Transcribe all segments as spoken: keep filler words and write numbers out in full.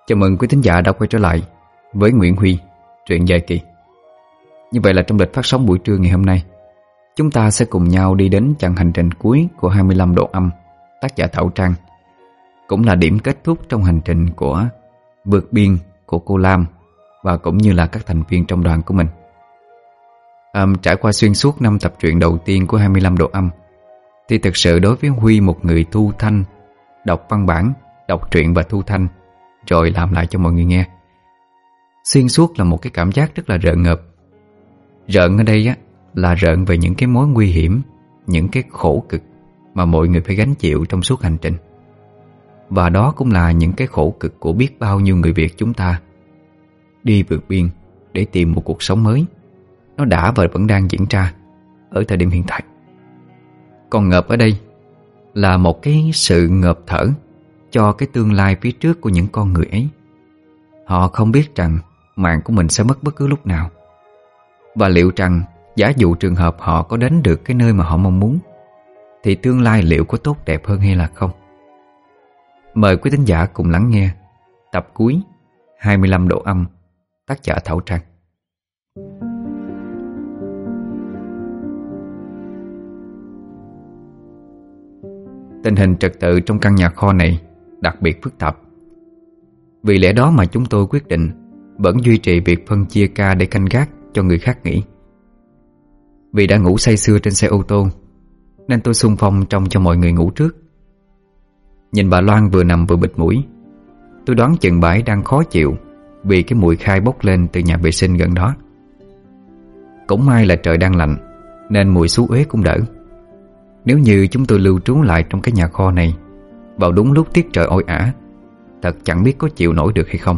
Chào mừng quý thính giả đã quay trở lại với Nguyễn Huy, truyện dài kỳ. Như vậy là trong lịch phát sóng buổi trưa ngày hôm nay, chúng ta sẽ cùng nhau đi đến chặng hành trình cuối của hai mươi lăm độ âm, tác giả Thảo Trang. Cũng là điểm kết thúc trong hành trình của vượt biên của cô Lam và cũng như là các thành viên trong đoàn của mình. à, Trải qua xuyên suốt năm tập truyện đầu tiên của hai mươi lăm độ âm, thì thực sự đối với Huy, một người thu thanh, đọc văn bản, đọc truyện và thu thanh rồi làm lại cho mọi người nghe, xuyên suốt là một cái cảm giác rất là rợn ngợp. Rợn ở đây á là rợn về những cái mối nguy hiểm, những cái khổ cực mà mọi người phải gánh chịu trong suốt hành trình. Và đó cũng là những cái khổ cực của biết bao nhiêu người Việt chúng ta đi vượt biên để tìm một cuộc sống mới. Nó đã và vẫn đang diễn ra ở thời điểm hiện tại. Còn ngợp ở đây là một cái sự ngợp thở cho cái tương lai phía trước của những con người ấy. Họ không biết rằng mạng của mình sẽ mất bất cứ lúc nào, và liệu rằng giả dụ trường hợp họ có đến được cái nơi mà họ mong muốn, thì tương lai liệu có tốt đẹp hơn hay là không. Mời quý thính giả cùng lắng nghe tập cuối hai mươi lăm độ âm, tác giả Thảo Trang. Tình hình trật tự trong căn nhà kho này đặc biệt phức tạp. Vì lẽ đó mà chúng tôi quyết định vẫn duy trì việc phân chia ca để canh gác cho người khác nghỉ. Vì đã ngủ say sưa trên xe ô tô nên tôi xung phong trông cho mọi người ngủ trước. Nhìn bà Loan vừa nằm vừa bịt mũi, tôi đoán chừng bà ấy đang khó chịu vì cái mùi khai bốc lên từ nhà vệ sinh gần đó. Cũng may là trời đang lạnh nên mùi xú uế cũng đỡ. Nếu như chúng tôi lưu trú lại trong cái nhà kho này vào đúng lúc tiết trời oi ả, thật chẳng biết có chịu nổi được hay không.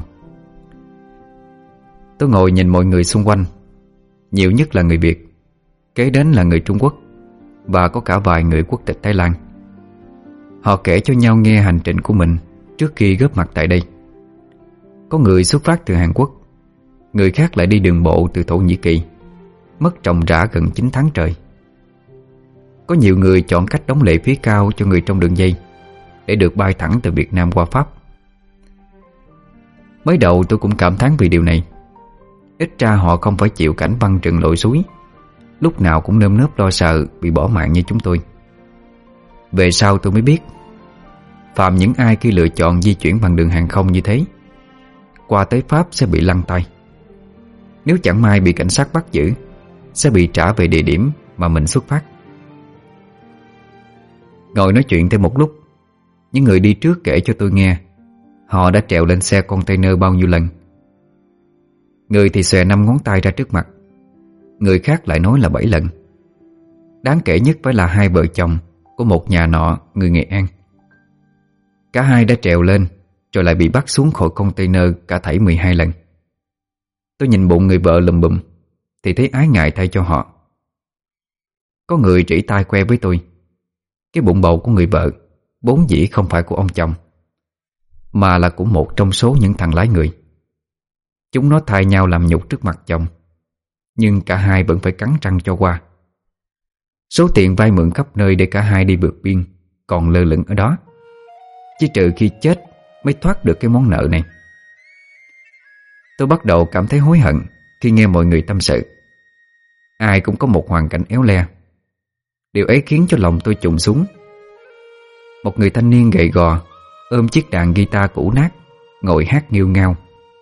Tôi ngồi nhìn mọi người xung quanh. Nhiều nhất là người Việt, kế đến là người Trung Quốc, và có cả vài người quốc tịch Thái Lan. Họ kể cho nhau nghe hành trình của mình trước khi góp mặt tại đây. Có người xuất phát từ Hàn Quốc, người khác lại đi đường bộ từ Thổ Nhĩ Kỳ, mất ròng rã gần chín tháng trời. Có nhiều người chọn cách đóng lệ phí cao cho người trong đường dây để được bay thẳng từ Việt Nam qua Pháp. Mới đầu tôi cũng cảm thán vì điều này. Ít ra họ không phải chịu cảnh văng trần lội suối, lúc nào cũng nơm nớp lo sợ bị bỏ mạng như chúng tôi. Về sau tôi mới biết, phàm những ai khi lựa chọn di chuyển bằng đường hàng không như thế, qua tới Pháp sẽ bị lăn tay. Nếu chẳng may bị cảnh sát bắt giữ, sẽ bị trả về địa điểm mà mình xuất phát. Ngồi nói chuyện thêm một lúc, những người đi trước kể cho tôi nghe họ đã trèo lên xe container bao nhiêu lần. Người thì xòe năm ngón tay ra trước mặt, người khác lại nói là bảy lần. Đáng kể nhất phải là hai vợ chồng của một nhà nọ, người Nghệ An. Cả hai đã trèo lên rồi lại bị bắt xuống khỏi container cả thảy mười hai lần. Tôi nhìn bụng người vợ lùm bùm thì thấy ái ngại thay cho họ. Có người chỉ tay que với tôi. Cái bụng bầu của người vợ vốn dĩ không phải của ông chồng, mà là của một trong số những thằng lái người. Chúng nó thay nhau làm nhục trước mặt chồng, nhưng cả hai vẫn phải cắn răng cho qua. Số tiền vay mượn khắp nơi để cả hai đi vượt biên còn lơ lửng ở đó, chỉ trừ khi chết mới thoát được cái món nợ này. Tôi bắt đầu cảm thấy hối hận khi nghe mọi người tâm sự. Ai cũng có một hoàn cảnh éo le. Điều ấy khiến cho lòng tôi trùng xuống. Một người thanh niên gầy gò ôm chiếc đàn guitar cũ nát, ngồi hát nghêu ngao.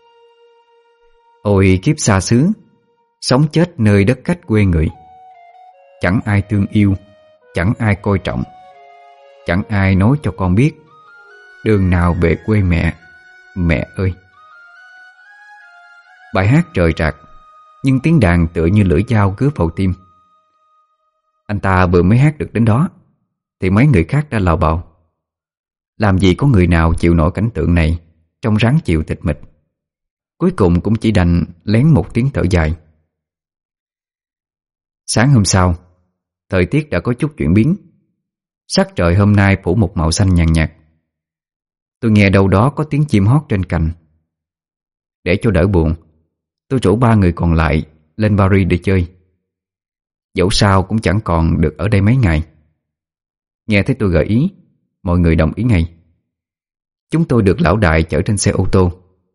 Ôi kiếp xa xứ, sống chết nơi đất khách quê người. Chẳng ai thương yêu, chẳng ai coi trọng, chẳng ai nói cho con biết đường nào về quê mẹ, mẹ ơi. Bài hát rời rạc, nhưng tiếng đàn tựa như lưỡi dao cứa vào tim. Anh ta vừa mới hát được đến đó thì mấy người khác đã lào bào. Làm gì có người nào chịu nổi cảnh tượng này trong ráng chịu tịch mịch. Cuối cùng cũng chỉ đành lén một tiếng thở dài. Sáng hôm sau, thời tiết đã có chút chuyển biến. Sắc trời hôm nay phủ một màu xanh nhàn nhạt. Tôi nghe đâu đó có tiếng chim hót trên cành. Để cho đỡ buồn, tôi rủ ba người còn lại lên Paris để chơi. Dẫu sao cũng chẳng còn được ở đây mấy ngày. Nghe thấy tôi gợi ý, mọi người đồng ý ngay. Chúng tôi được lão đại chở trên xe ô tô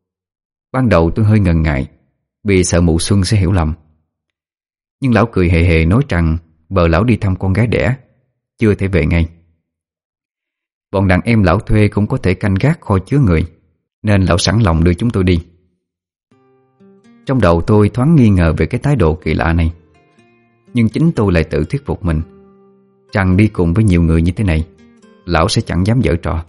Ban đầu tôi hơi ngần ngại vì sợ mụ Xuân sẽ hiểu lầm. Nhưng lão cười hề hề nói rằng vợ lão đi thăm con gái đẻ, chưa thể về ngay. Bọn đàn em lão thuê cũng có thể canh gác kho chứa người, nên lão sẵn lòng đưa chúng tôi đi. Trong đầu tôi thoáng nghi ngờ về cái thái độ kỳ lạ này, nhưng chính tôi lại tự thuyết phục mình rằng đi cùng với nhiều người như thế này, lão sẽ chẳng dám giở trò.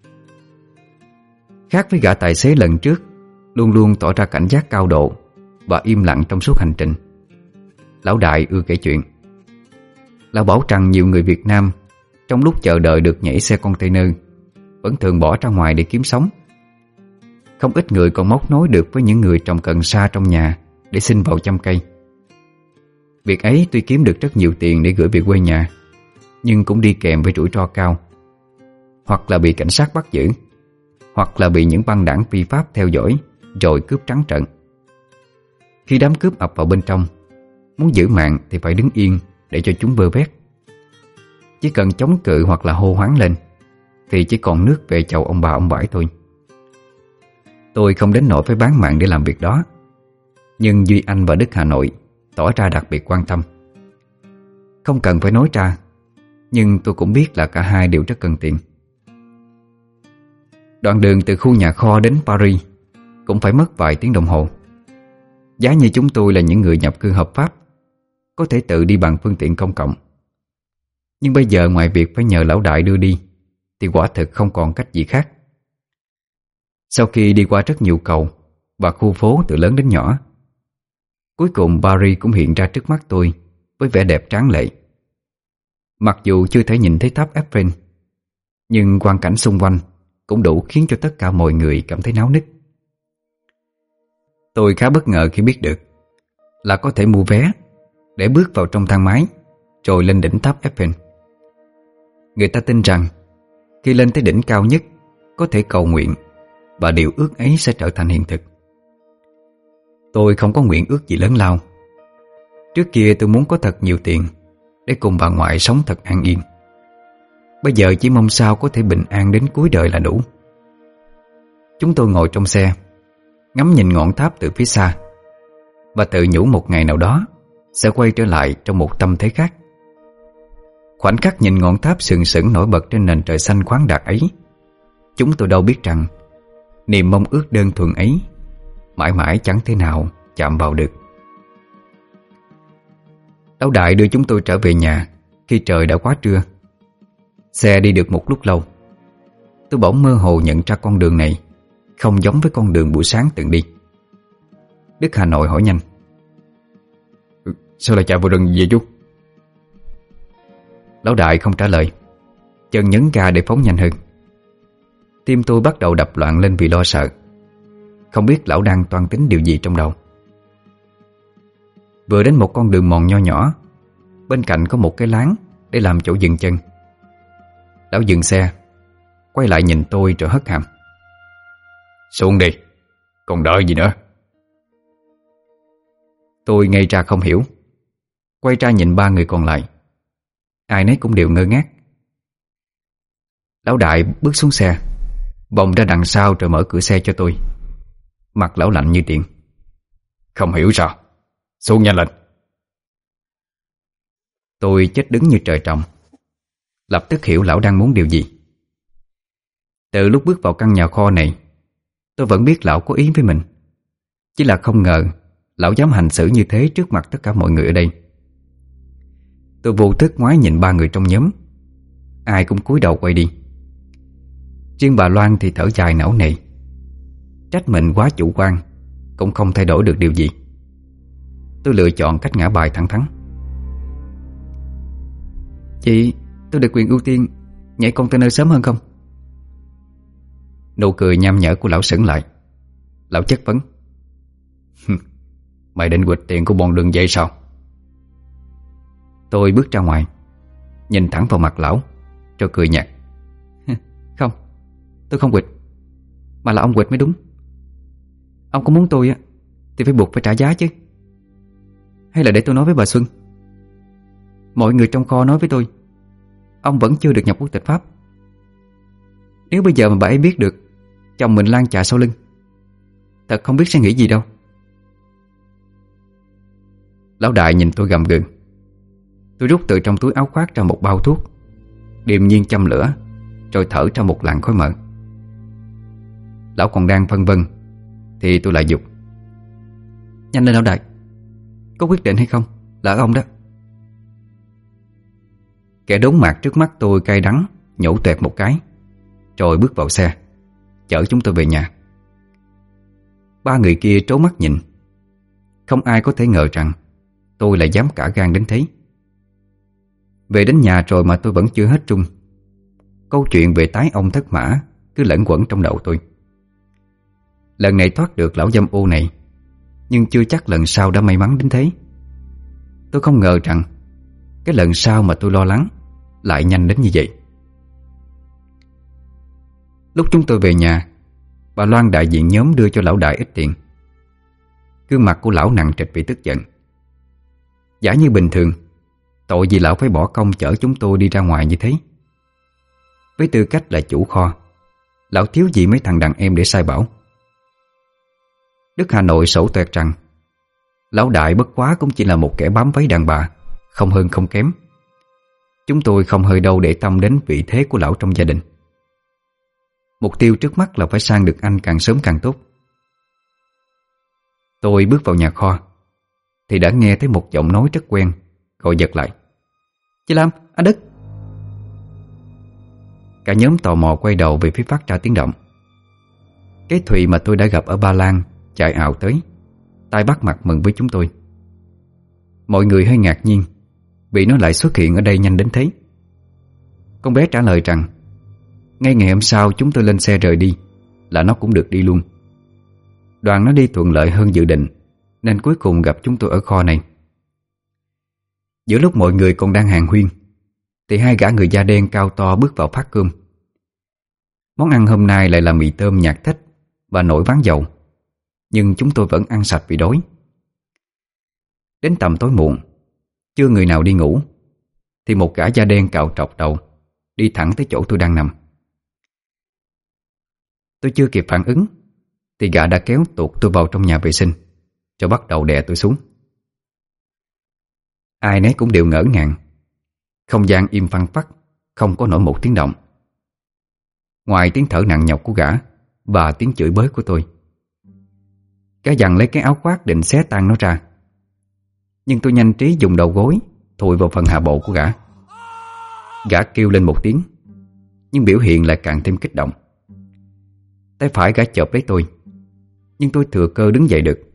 Khác với gã tài xế lần trước luôn luôn tỏ ra cảnh giác cao độ và im lặng trong suốt hành trình, lão Đại ưa kể chuyện. Lão bảo rằng nhiều người Việt Nam trong lúc chờ đợi được nhảy xe container vẫn thường bỏ ra ngoài để kiếm sống. Không ít người còn móc nối được với những người trồng cần sa trong nhà để xin vào chăm cây. Việc ấy tuy kiếm được rất nhiều tiền để gửi về quê nhà, nhưng cũng đi kèm với rủi ro cao, hoặc là bị cảnh sát bắt giữ, hoặc là bị những băng đảng phi pháp theo dõi rồi cướp trắng trợn. Khi đám cướp ập vào bên trong, muốn giữ mạng thì phải đứng yên để cho chúng vơ vét. Chỉ cần chống cự hoặc là hô hoáng lên thì chỉ còn nước về chầu ông bà ông bãi thôi. Tôi không đến nỗi phải bán mạng để làm việc đó, nhưng Duy Anh và Đức Hà Nội tỏ ra đặc biệt quan tâm. Không cần phải nói ra, nhưng tôi cũng biết là cả hai đều rất cần tiền. Đoạn đường từ khu nhà kho đến Paris cũng phải mất vài tiếng đồng hồ. Giá như chúng tôi là những người nhập cư hợp pháp, có thể tự đi bằng phương tiện công cộng. Nhưng bây giờ ngoài việc phải nhờ lão Đại đưa đi thì quả thực không còn cách gì khác. Sau khi đi qua rất nhiều cầu và khu phố từ lớn đến nhỏ, cuối cùng Paris cũng hiện ra trước mắt tôi với vẻ đẹp tráng lệ. Mặc dù chưa thể nhìn thấy tháp Eiffel, nhưng quang cảnh xung quanh cũng đủ khiến cho tất cả mọi người cảm thấy náo nức. Tôi khá bất ngờ khi biết được là có thể mua vé để bước vào trong thang máy rồi lên đỉnh tháp Eiffel. Người ta tin rằng khi lên tới đỉnh cao nhất có thể cầu nguyện và điều ước ấy sẽ trở thành hiện thực. Tôi không có nguyện ước gì lớn lao. Trước kia tôi muốn có thật nhiều tiền để cùng bà ngoại sống thật an yên. Bây giờ chỉ mong sao có thể bình an đến cuối đời là đủ. Chúng tôi ngồi trong xe, ngắm nhìn ngọn tháp từ phía xa và tự nhủ một ngày nào đó sẽ quay trở lại trong một tâm thế khác. Khoảnh khắc nhìn ngọn tháp sừng sững nổi bật trên nền trời xanh khoáng đạt ấy, chúng tôi đâu biết rằng niềm mong ước đơn thuần ấy mãi mãi chẳng thể nào chạm vào được. Lão Đại đưa chúng tôi trở về nhà khi trời đã quá trưa. Xe đi được một lúc lâu, tôi bỗng mơ hồ nhận ra con đường này không giống với con đường buổi sáng từng đi. Đức Hà Nội hỏi nhanh: "Sao lại chạy vào rừng vậy chú?" Lão Đại không trả lời, chân nhấn ga để phóng nhanh hơn. Tim tôi bắt đầu đập loạn lên vì lo sợ, không biết lão đang toan tính điều gì trong đầu. Vừa đến một con đường mòn nho nhỏ, bên cạnh có một cái láng để làm chỗ dừng chân. Lão dừng xe, quay lại nhìn tôi rồi hất hàm: "Xuống đi, còn đợi gì nữa?" Tôi ngây ra không hiểu, quay ra nhìn ba người còn lại. Ai nấy cũng đều ngơ ngác. Lão Đại bước xuống xe, vòng ra đằng sau rồi mở cửa xe cho tôi. Mặt lão lạnh như tiền: "Không hiểu sao, xuống nhanh lên." Tôi chết đứng như trời trồng, lập tức hiểu lão đang muốn điều gì. Từ lúc bước vào căn nhà kho này, tôi vẫn biết lão có ý với mình, chỉ là không ngờ lão dám hành xử như thế trước mặt tất cả mọi người ở đây. Tôi vô thức ngoái nhìn ba người trong nhóm, ai cũng cúi đầu quay đi. Riêng bà Loan thì thở dài não nề, trách mình quá chủ quan, cũng không thay đổi được điều gì. Tôi lựa chọn cách ngã bài thẳng thắn: "Chị, tôi được quyền ưu tiên nhảy container sớm hơn không?" Nụ cười nham nhở của lão sững lại. Lão chất vấn: "Mày định quỵt tiền của bọn đường dây sao?" Tôi bước ra ngoài, nhìn thẳng vào mặt lão rồi cười nhạt: "Không, tôi không quỵt, mà là ông quỵt mới đúng. Ông có muốn tôi á thì phải buộc phải trả giá chứ. Hay là để tôi nói với bà Xuân? Mọi người trong kho nói với tôi ông vẫn chưa được nhập quốc tịch Pháp. Nếu bây giờ mà bà ấy biết được chồng mình lang chạ sau lưng Thật không biết sẽ nghĩ gì đâu. Lão đại nhìn tôi gầm gừ. Tôi rút từ trong túi áo khoác ra một bao thuốc, điềm nhiên châm lửa, rồi thở ra một làn khói mờ. Lão còn đang phân vân thì tôi lại giục: Nhanh lên lão đại, có quyết định hay không là ở ông đó. Kẻ đốn mặt trước mắt tôi cay đắng nhổ toẹt một cái, rồi bước vào xe chở chúng tôi về nhà. Ba người kia trố mắt nhìn. Không ai có thể ngờ rằng tôi lại dám cả gan đến thế. Về đến nhà rồi mà tôi vẫn chưa hết run. Câu chuyện về tái ông thất mã cứ lẫn quẩn trong đầu tôi. Lần này thoát được lão dâm ô này, nhưng chưa chắc lần sau đã may mắn đến thế. Tôi không ngờ rằng cái lần sau mà tôi lo lắng lại nhanh đến như vậy. Lúc chúng tôi về nhà, bà Loan đại diện nhóm đưa cho lão đại ít tiền. Gương mặt của lão nặng trịch vì tức giận. Giả như bình thường, tội gì lão phải bỏ công chở chúng tôi đi ra ngoài như thế. Với tư cách là chủ kho, lão thiếu gì mấy thằng đàn em để sai bảo. Đức Hà Nội sổ toẹt rằng lão đại bất quá cũng chỉ là một kẻ bám váy đàn bà, không hơn không kém. Chúng tôi không hơi đâu để tâm đến vị thế của lão trong gia đình. Mục tiêu trước mắt là phải sang được anh càng sớm càng tốt. Tôi bước vào nhà kho thì đã nghe thấy một giọng nói rất quen, gọi giật lại: Chị Lam, anh Đức. Cả nhóm tò mò quay đầu về phía phát ra tiếng động. Cái Thùy mà tôi đã gặp ở Ba Lan chạy ào tới, tay bắt mặt mừng với chúng tôi. Mọi người hơi ngạc nhiên vì nó lại xuất hiện ở đây nhanh đến thế. Con bé trả lời rằng ngay ngày hôm sau chúng tôi lên xe rời đi là nó cũng được đi luôn. Đoàn nó đi thuận lợi hơn dự định, nên cuối cùng gặp chúng tôi ở kho này. Giữa lúc mọi người còn đang hàn huyên thì hai gã người da đen cao to bước vào phát cơm. Món ăn hôm nay lại là mì tôm nhạt thách và nổi ván dầu, nhưng chúng tôi vẫn ăn sạch vì đói. Đến tầm tối muộn, chưa người nào đi ngủ, thì một gã da đen cạo trọc đầu đi thẳng tới chỗ tôi đang nằm. Tôi chưa kịp phản ứng thì gã đã kéo tuột tôi vào trong nhà vệ sinh, rồi bắt đầu đè tôi xuống. Ai nấy cũng đều ngỡ ngàng. Không gian im phăng phắc, không có nổi một tiếng động. Ngoài tiếng thở nặng nhọc của gã và tiếng chửi bới của tôi. Gã giằng lấy cái áo khoác định xé tan nó ra, nhưng tôi nhanh trí dùng đầu gối thụi vào phần hạ bộ của gã. Gã kêu lên một tiếng, nhưng biểu hiện lại càng thêm kích động. Tay phải gã chộp lấy tôi, nhưng tôi thừa cơ đứng dậy được.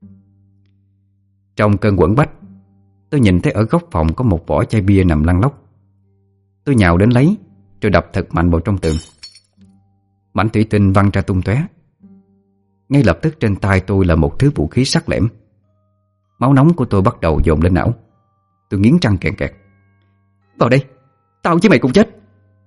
Trong cơn quẫn bách, tôi nhìn thấy ở góc phòng có một vỏ chai bia nằm lăn lóc. Tôi nhào đến lấy, rồi đập thật mạnh vào trong tường. Mảnh thủy tinh văng ra tung tóe. Ngay lập tức trên tay tôi là một thứ vũ khí sắc lẻm. Máu nóng của tôi bắt đầu dồn lên não. Tôi nghiến răng kẹt kẹt: Vào đây, tao với mày cùng chết.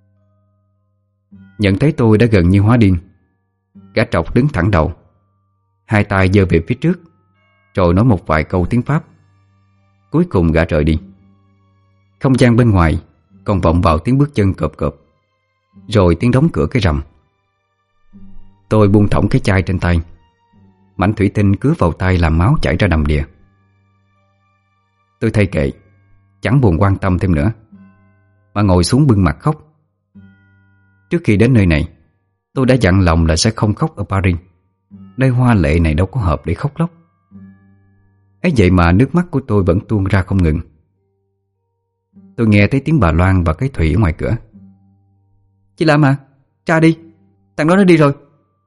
Nhận thấy tôi đã gần như hóa điên, gã trọc đứng thẳng đầu, hai tay giơ về phía trước, rồi nói một vài câu tiếng Pháp. Cuối cùng gã rời đi. Không gian bên ngoài còn vọng vào tiếng bước chân cộp cộp, rồi tiếng đóng cửa cái rầm. Tôi buông thõng cái chai trên tay. Mảnh thủy tinh cứa vào tay làm máu chảy ra đầm đìa. Tôi thay kệ, chẳng buồn quan tâm thêm nữa, mà ngồi xuống bưng mặt khóc. Trước khi đến nơi này, tôi đã dặn lòng là sẽ không khóc ở Paris. Nơi hoa lệ này đâu có hợp để khóc lóc. Ấy vậy mà nước mắt của tôi vẫn tuôn ra không ngừng. Tôi nghe thấy tiếng bà Loan và cái Thủy ở ngoài cửa: Chị Lam à, ra đi, thằng đó nó đi rồi.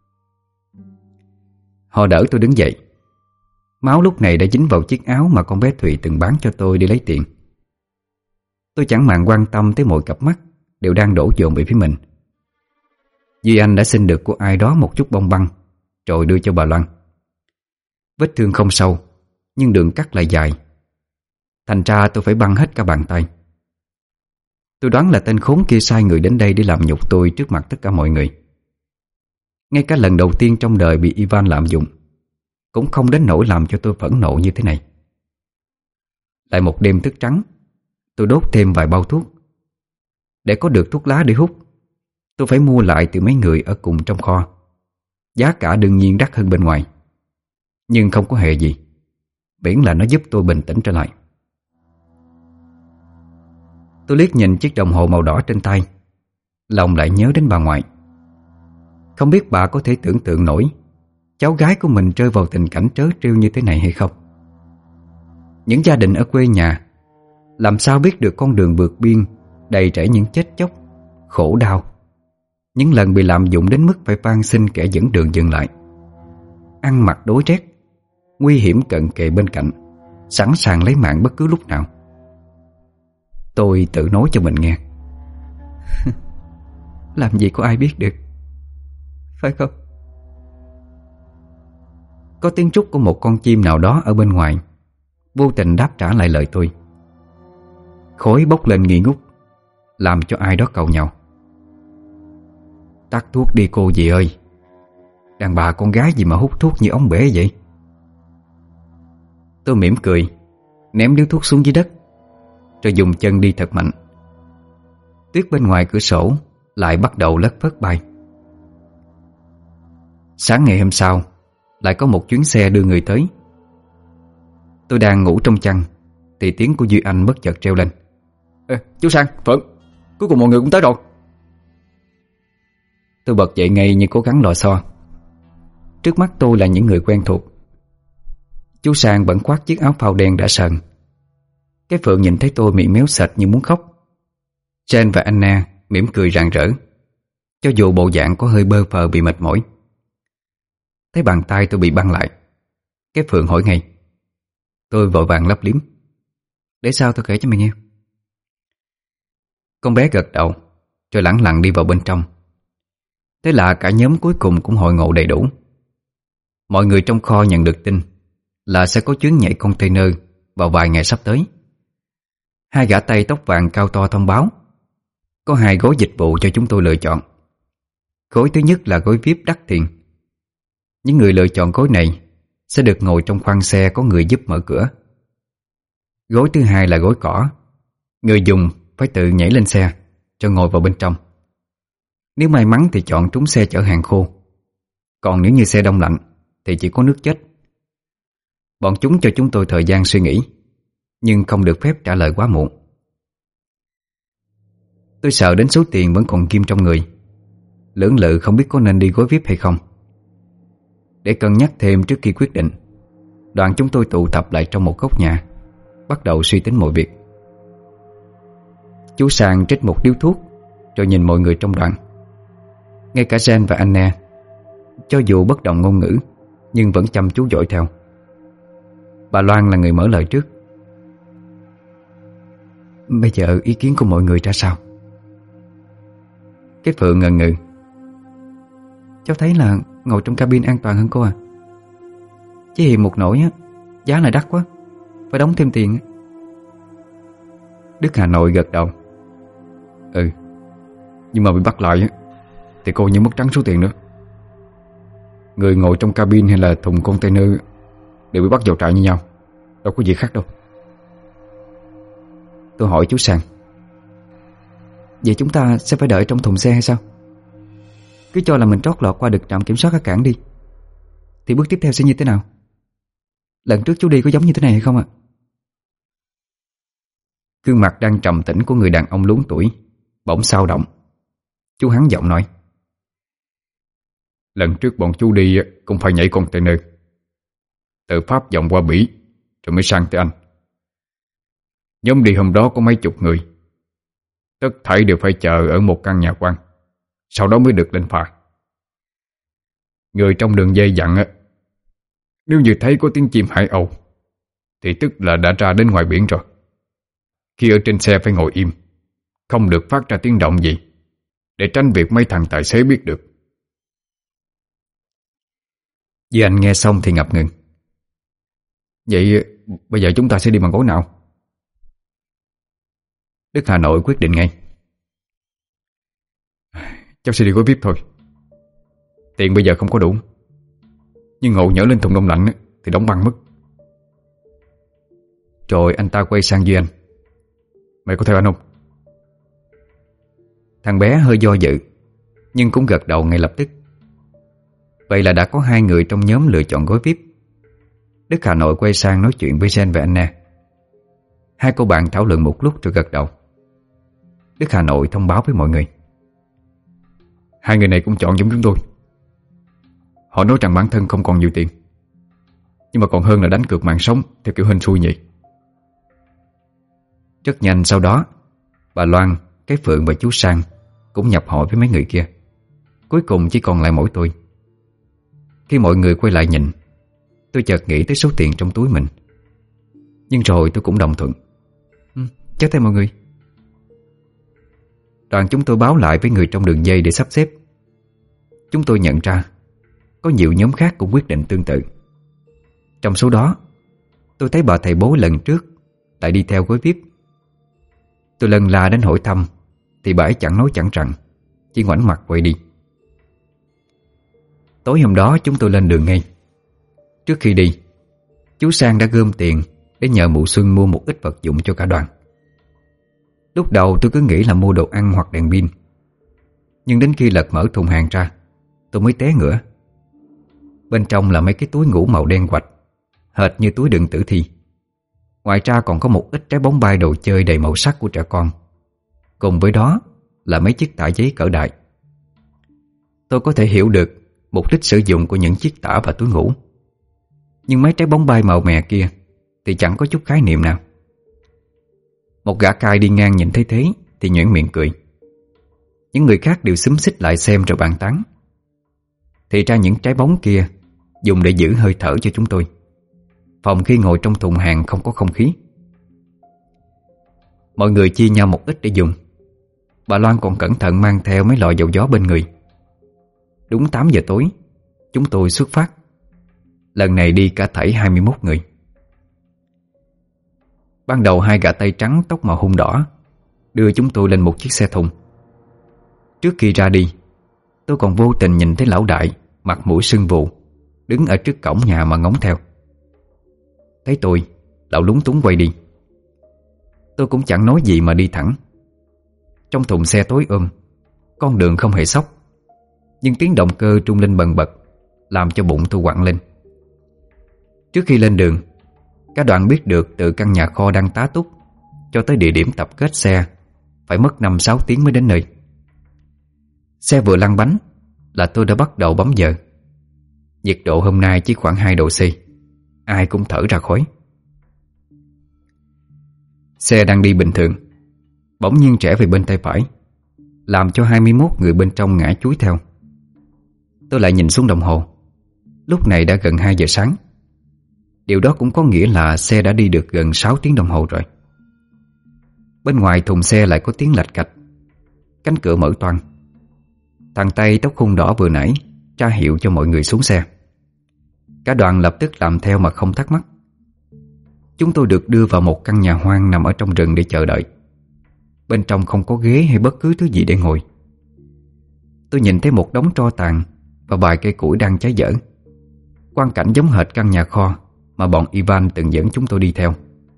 Họ đỡ tôi đứng dậy. Máu lúc này đã dính vào chiếc áo mà con bé Thùy từng bán cho tôi đi lấy tiền. Tôi chẳng màng quan tâm tới mọi cặp mắt đều đang đổ dồn về phía mình. Duy Anh đã xin được của ai đó một chút bông băng, rồi đưa cho bà Loan. Vết thương không sâu, nhưng đường cắt lại dài. Thành ra tôi phải băng hết cả bàn tay. Tôi đoán là tên khốn kia sai người đến đây để làm nhục tôi trước mặt tất cả mọi người. Ngay cả lần đầu tiên trong đời bị Ivan lạm dụng cũng không đến nỗi làm cho tôi phẫn nộ như thế này. Lại một đêm thức trắng, tôi đốt thêm vài bao thuốc. Để có được thuốc lá để hút, tôi phải mua lại từ mấy người ở cùng trong kho. Giá cả đương nhiên đắt hơn bên ngoài, Nhưng không có hề gì, miễn là nó giúp tôi bình tĩnh trở lại. Tôi liếc nhìn chiếc đồng hồ màu đỏ trên tay, lòng lại nhớ đến bà ngoại. Không biết bà có thể tưởng tượng nổi cháu gái của mình rơi vào tình cảnh trớ trêu như thế này hay không. Những gia đình ở quê nhà làm sao biết được con đường vượt biên đầy rẫy những chết chóc, khổ đau, những lần bị lạm dụng đến mức phải van xin kẻ dẫn đường dừng lại, ăn mặc đói rét, nguy hiểm cận kề bên cạnh, sẵn sàng lấy mạng bất cứ lúc nào. Tôi tự nói cho mình nghe. Làm gì có ai biết được, phải không? Có tiếng trút của một con chim nào đó ở bên ngoài vô tình đáp trả lại lời tôi. Khói bốc lên nghi ngút, làm cho ai đó cầu nhau. Tắt thuốc đi cô dì ơi, đàn bà con gái gì mà hút thuốc như ống bể vậy? Tôi mỉm cười, ném điếu thuốc xuống dưới đất, rồi dùng chân đi thật mạnh. Tuyết bên ngoài cửa sổ lại bắt đầu lất phất bay. Sáng ngày hôm sau, lại có một chuyến xe đưa người tới. Tôi đang ngủ trong chăn thì tiếng của Duy Anh bất chợt reo lên. Ê, chú Sang, Phượng, cuối cùng mọi người cũng tới rồi. Tôi bật dậy ngay như cố gắng lò xo. Trước mắt tôi là những người quen thuộc. Chú Sang vẫn khoác chiếc áo phao đen đã sờn. Cái Phượng nhìn thấy tôi miệng méo sệt như muốn khóc. Jane và Anna mỉm cười rạng rỡ, cho dù bộ dạng có hơi bơ phờ bị mệt mỏi. Thấy bàn tay tôi bị băng lại, cái Phượng hỏi ngay. Tôi vội vàng lấp liếm. Để sao tôi kể cho mày nghe. Con bé gật đầu, rồi lẳng lặng đi vào bên trong. Thế là cả nhóm cuối cùng cũng hội ngộ đầy đủ. Mọi người trong kho nhận được tin là sẽ có chuyến nhảy container vào vài ngày sắp tới. Hai gã Tây tóc vàng cao to thông báo có hai gói dịch vụ cho chúng tôi lựa chọn. Gói thứ nhất là gói vi ai pi đắt tiền. Những người lựa chọn gói này sẽ được ngồi trong khoang xe có người giúp mở cửa. Gói thứ hai là gói cỏ. Người dùng phải tự nhảy lên xe cho ngồi vào bên trong. Nếu may mắn thì chọn trúng xe chở hàng khô. Còn nếu như xe đông lạnh thì chỉ có nước chết. Bọn chúng cho chúng tôi thời gian suy nghĩ, nhưng không được phép trả lời quá muộn. Tôi sợ đến số tiền vẫn còn kim trong người, lưỡng lự không biết có nên đi gói vi ai pi hay không. Để cân nhắc thêm trước khi quyết định, đoàn chúng tôi tụ tập lại trong một góc nhà, bắt đầu suy tính mọi việc. Chú Sang trích một điếu thuốc, rồi nhìn mọi người trong đoàn. Ngay cả Jane và Anna, cho dù bất đồng ngôn ngữ, nhưng vẫn chăm chú dõi theo. Bà Loan là người mở lời trước. Bây giờ ý kiến của mọi người ra sao? Cái Phượng ngần ngừ. Cháu thấy là ngồi trong cabin an toàn hơn cô à. Chứ hiện một nỗi á, giá lại đắt quá, phải đóng thêm tiền. Đức Hà Nội gật đầu. Ừ, nhưng mà bị bắt lại á thì cô như mất trắng số tiền nữa. Người ngồi trong cabin hay là thùng container đều bị bắt vào trại như nhau, đâu có gì khác đâu. Tôi hỏi chú Sang. Vậy chúng ta sẽ phải đợi trong thùng xe hay sao? Cứ cho là mình trót lọt qua được trạm kiểm soát các cảng đi, thì bước tiếp theo sẽ như thế nào? Lần trước chú đi có giống như thế này hay không ạ? Gương mặt đang trầm tĩnh của người đàn ông luống tuổi bỗng xao động. Chú hắn giọng nói. Lần trước bọn chú đi cũng phải nhảy container, từ Pháp vòng qua Bỉ rồi mới sang tới Anh. Nhóm đi hôm đó có mấy chục người, tất thảy đều phải chờ ở một căn nhà quan, sau đó mới được lên phà. Người trong đường dây dặn á, nếu như thấy có tiếng chim hải âu thì tức là đã ra đến ngoài biển rồi. Khi ở trên xe phải ngồi im, không được phát ra tiếng động gì, để tránh việc mấy thằng tài xế biết được. Vì anh nghe xong thì ngập ngừng. Vậy bây giờ chúng ta sẽ đi bằng gói nào? Đức Hà Nội quyết định ngay. Cháu sẽ đi gói vi ai pi thôi. Tiền bây giờ không có đủ, nhưng ngộ nhỡ lên thùng đông lạnh thì đóng băng mất. Rồi anh ta quay sang Duy Anh. Mày có theo anh không? Thằng bé hơi do dự, nhưng cũng gật đầu ngay lập tức. Vậy là đã có hai người trong nhóm lựa chọn gói vi ai pi. Đức Hà Nội quay sang nói chuyện với Sen và Anna. Hai cô bạn thảo luận một lúc rồi gật đầu. Đức Hà Nội thông báo với mọi người. Hai người này cũng chọn giống chúng tôi. Họ nói rằng bản thân không còn nhiều tiền, nhưng mà còn hơn là đánh cược mạng sống theo kiểu hên xui nhỉ. Rất nhanh sau đó, bà Loan, cái Phượng và chú Sang cũng nhập hội với mấy người kia. Cuối cùng chỉ còn lại mỗi tôi. Khi mọi người quay lại nhìn, tôi chợt nghĩ tới số tiền trong túi mình. Nhưng rồi tôi cũng đồng thuận. Ừ, chắc thế mọi người. Đoàn chúng tôi báo lại với người trong đường dây để sắp xếp. Chúng tôi nhận ra có nhiều nhóm khác cũng quyết định tương tự. Trong số đó, tôi thấy bà thầy bố lần trước lại đi theo gói vi ai pi. Tôi lần la đến hỏi thăm thì bà ấy chẳng nói chẳng rằng, chỉ ngoảnh mặt quay đi. Tối hôm đó chúng tôi lên đường ngay. Trước khi đi, chú Sang đã gom tiền để nhờ mụ Xuân mua một ít vật dụng cho cả đoàn. Lúc đầu tôi cứ nghĩ là mua đồ ăn hoặc đèn pin, nhưng đến khi lật mở thùng hàng ra, tôi mới té ngửa. Bên trong là mấy cái túi ngủ màu đen quạch, hệt như túi đựng tử thi. Ngoài ra còn có một ít trái bóng bay đồ chơi đầy màu sắc của trẻ con. Cùng với đó là mấy chiếc tả giấy cỡ đại. Tôi có thể hiểu được mục đích sử dụng của những chiếc tả và túi ngủ, nhưng mấy trái bóng bay màu mè kia thì chẳng có chút khái niệm nào. Một gã cai đi ngang nhìn thấy thế thì nhoẻn miệng cười. Những người khác đều xúm xít lại xem rồi bàn tán. Thì ra những trái bóng kia dùng để giữ hơi thở cho chúng tôi, phòng khi ngồi trong thùng hàng không có không khí. Mọi người chia nhau một ít để dùng. Bà Loan còn cẩn thận mang theo mấy lọ dầu gió bên người. Đúng tám giờ tối, chúng tôi xuất phát. Lần này đi cả thảy hai mươi mốt người. Ban đầu hai gã tây trắng tóc màu hung đỏ đưa chúng tôi lên một chiếc xe thùng. Trước khi ra đi, tôi còn vô tình nhìn thấy lão đại mặt mũi sưng vù đứng ở trước cổng nhà mà ngóng theo. Thấy tôi, lão lúng túng quay đi. Tôi cũng chẳng nói gì mà đi thẳng. Trong thùng xe tối ôm, con đường không hề sóc, nhưng tiếng động cơ trung lên bần bật làm cho bụng tôi quặn lên. Trước khi lên đường, cả đoàn biết được từ căn nhà kho đang tá túc cho tới địa điểm tập kết xe phải mất năm sáu tiếng mới đến nơi. Xe vừa lăn bánh là tôi đã bắt đầu bấm giờ. Nhiệt độ hôm nay chỉ khoảng hai độ C, ai cũng thở ra khói. Xe đang đi bình thường, bỗng nhiên rẽ về bên tay phải, làm cho hai mươi mốt người bên trong ngã chúi theo. Tôi lại nhìn xuống đồng hồ. Lúc này đã gần hai giờ sáng. Điều đó cũng có nghĩa là xe đã đi được gần sáu tiếng đồng hồ rồi. Bên ngoài thùng xe lại có tiếng lạch cạch. Cánh cửa mở toang. Thằng Tây tóc khung đỏ vừa nãy tra hiệu cho mọi người xuống xe. Cả đoàn lập tức làm theo mà không thắc mắc. Chúng tôi được đưa vào một căn nhà hoang nằm ở trong rừng để chờ đợi. Bên trong không có ghế hay bất cứ thứ gì để ngồi. Tôi nhìn thấy một đống tro tàn và vài cây củi đang cháy dở. Quang cảnh giống hệt căn nhà kho mà bọn Ivan từng dẫn chúng tôi đi theo.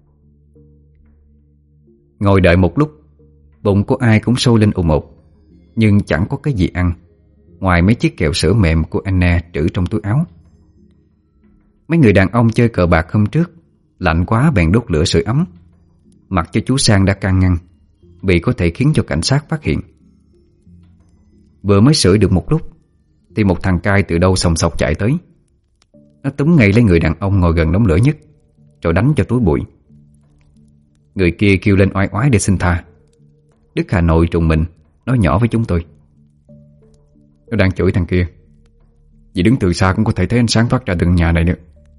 Ngồi đợi một lúc, bụng của ai cũng sôi lên ù ục, nhưng chẳng có cái gì ăn ngoài mấy chiếc kẹo sữa mềm của Anna trữ trong túi áo. Mấy người đàn ông chơi cờ bạc hôm trước lạnh quá bèn đốt lửa sưởi ấm, mặc cho chú Sang đã can ngăn vì có thể khiến cho cảnh sát phát hiện. Vừa mới sưởi được một lúc thì một thằng cai từ đâu sòng sọc chạy tới. Nó túm ngay lấy người đàn ông ngồi gần đống lửa nhất, rồi đánh cho túi bụi. Người kia kêu lên oai oái để xin tha. Đức Hà Nội trùng mình nói nhỏ với chúng tôi: Nó đang chửi thằng kia, vì đứng từ xa cũng có thể thấy ánh sáng thoát ra từ nhà này nữa.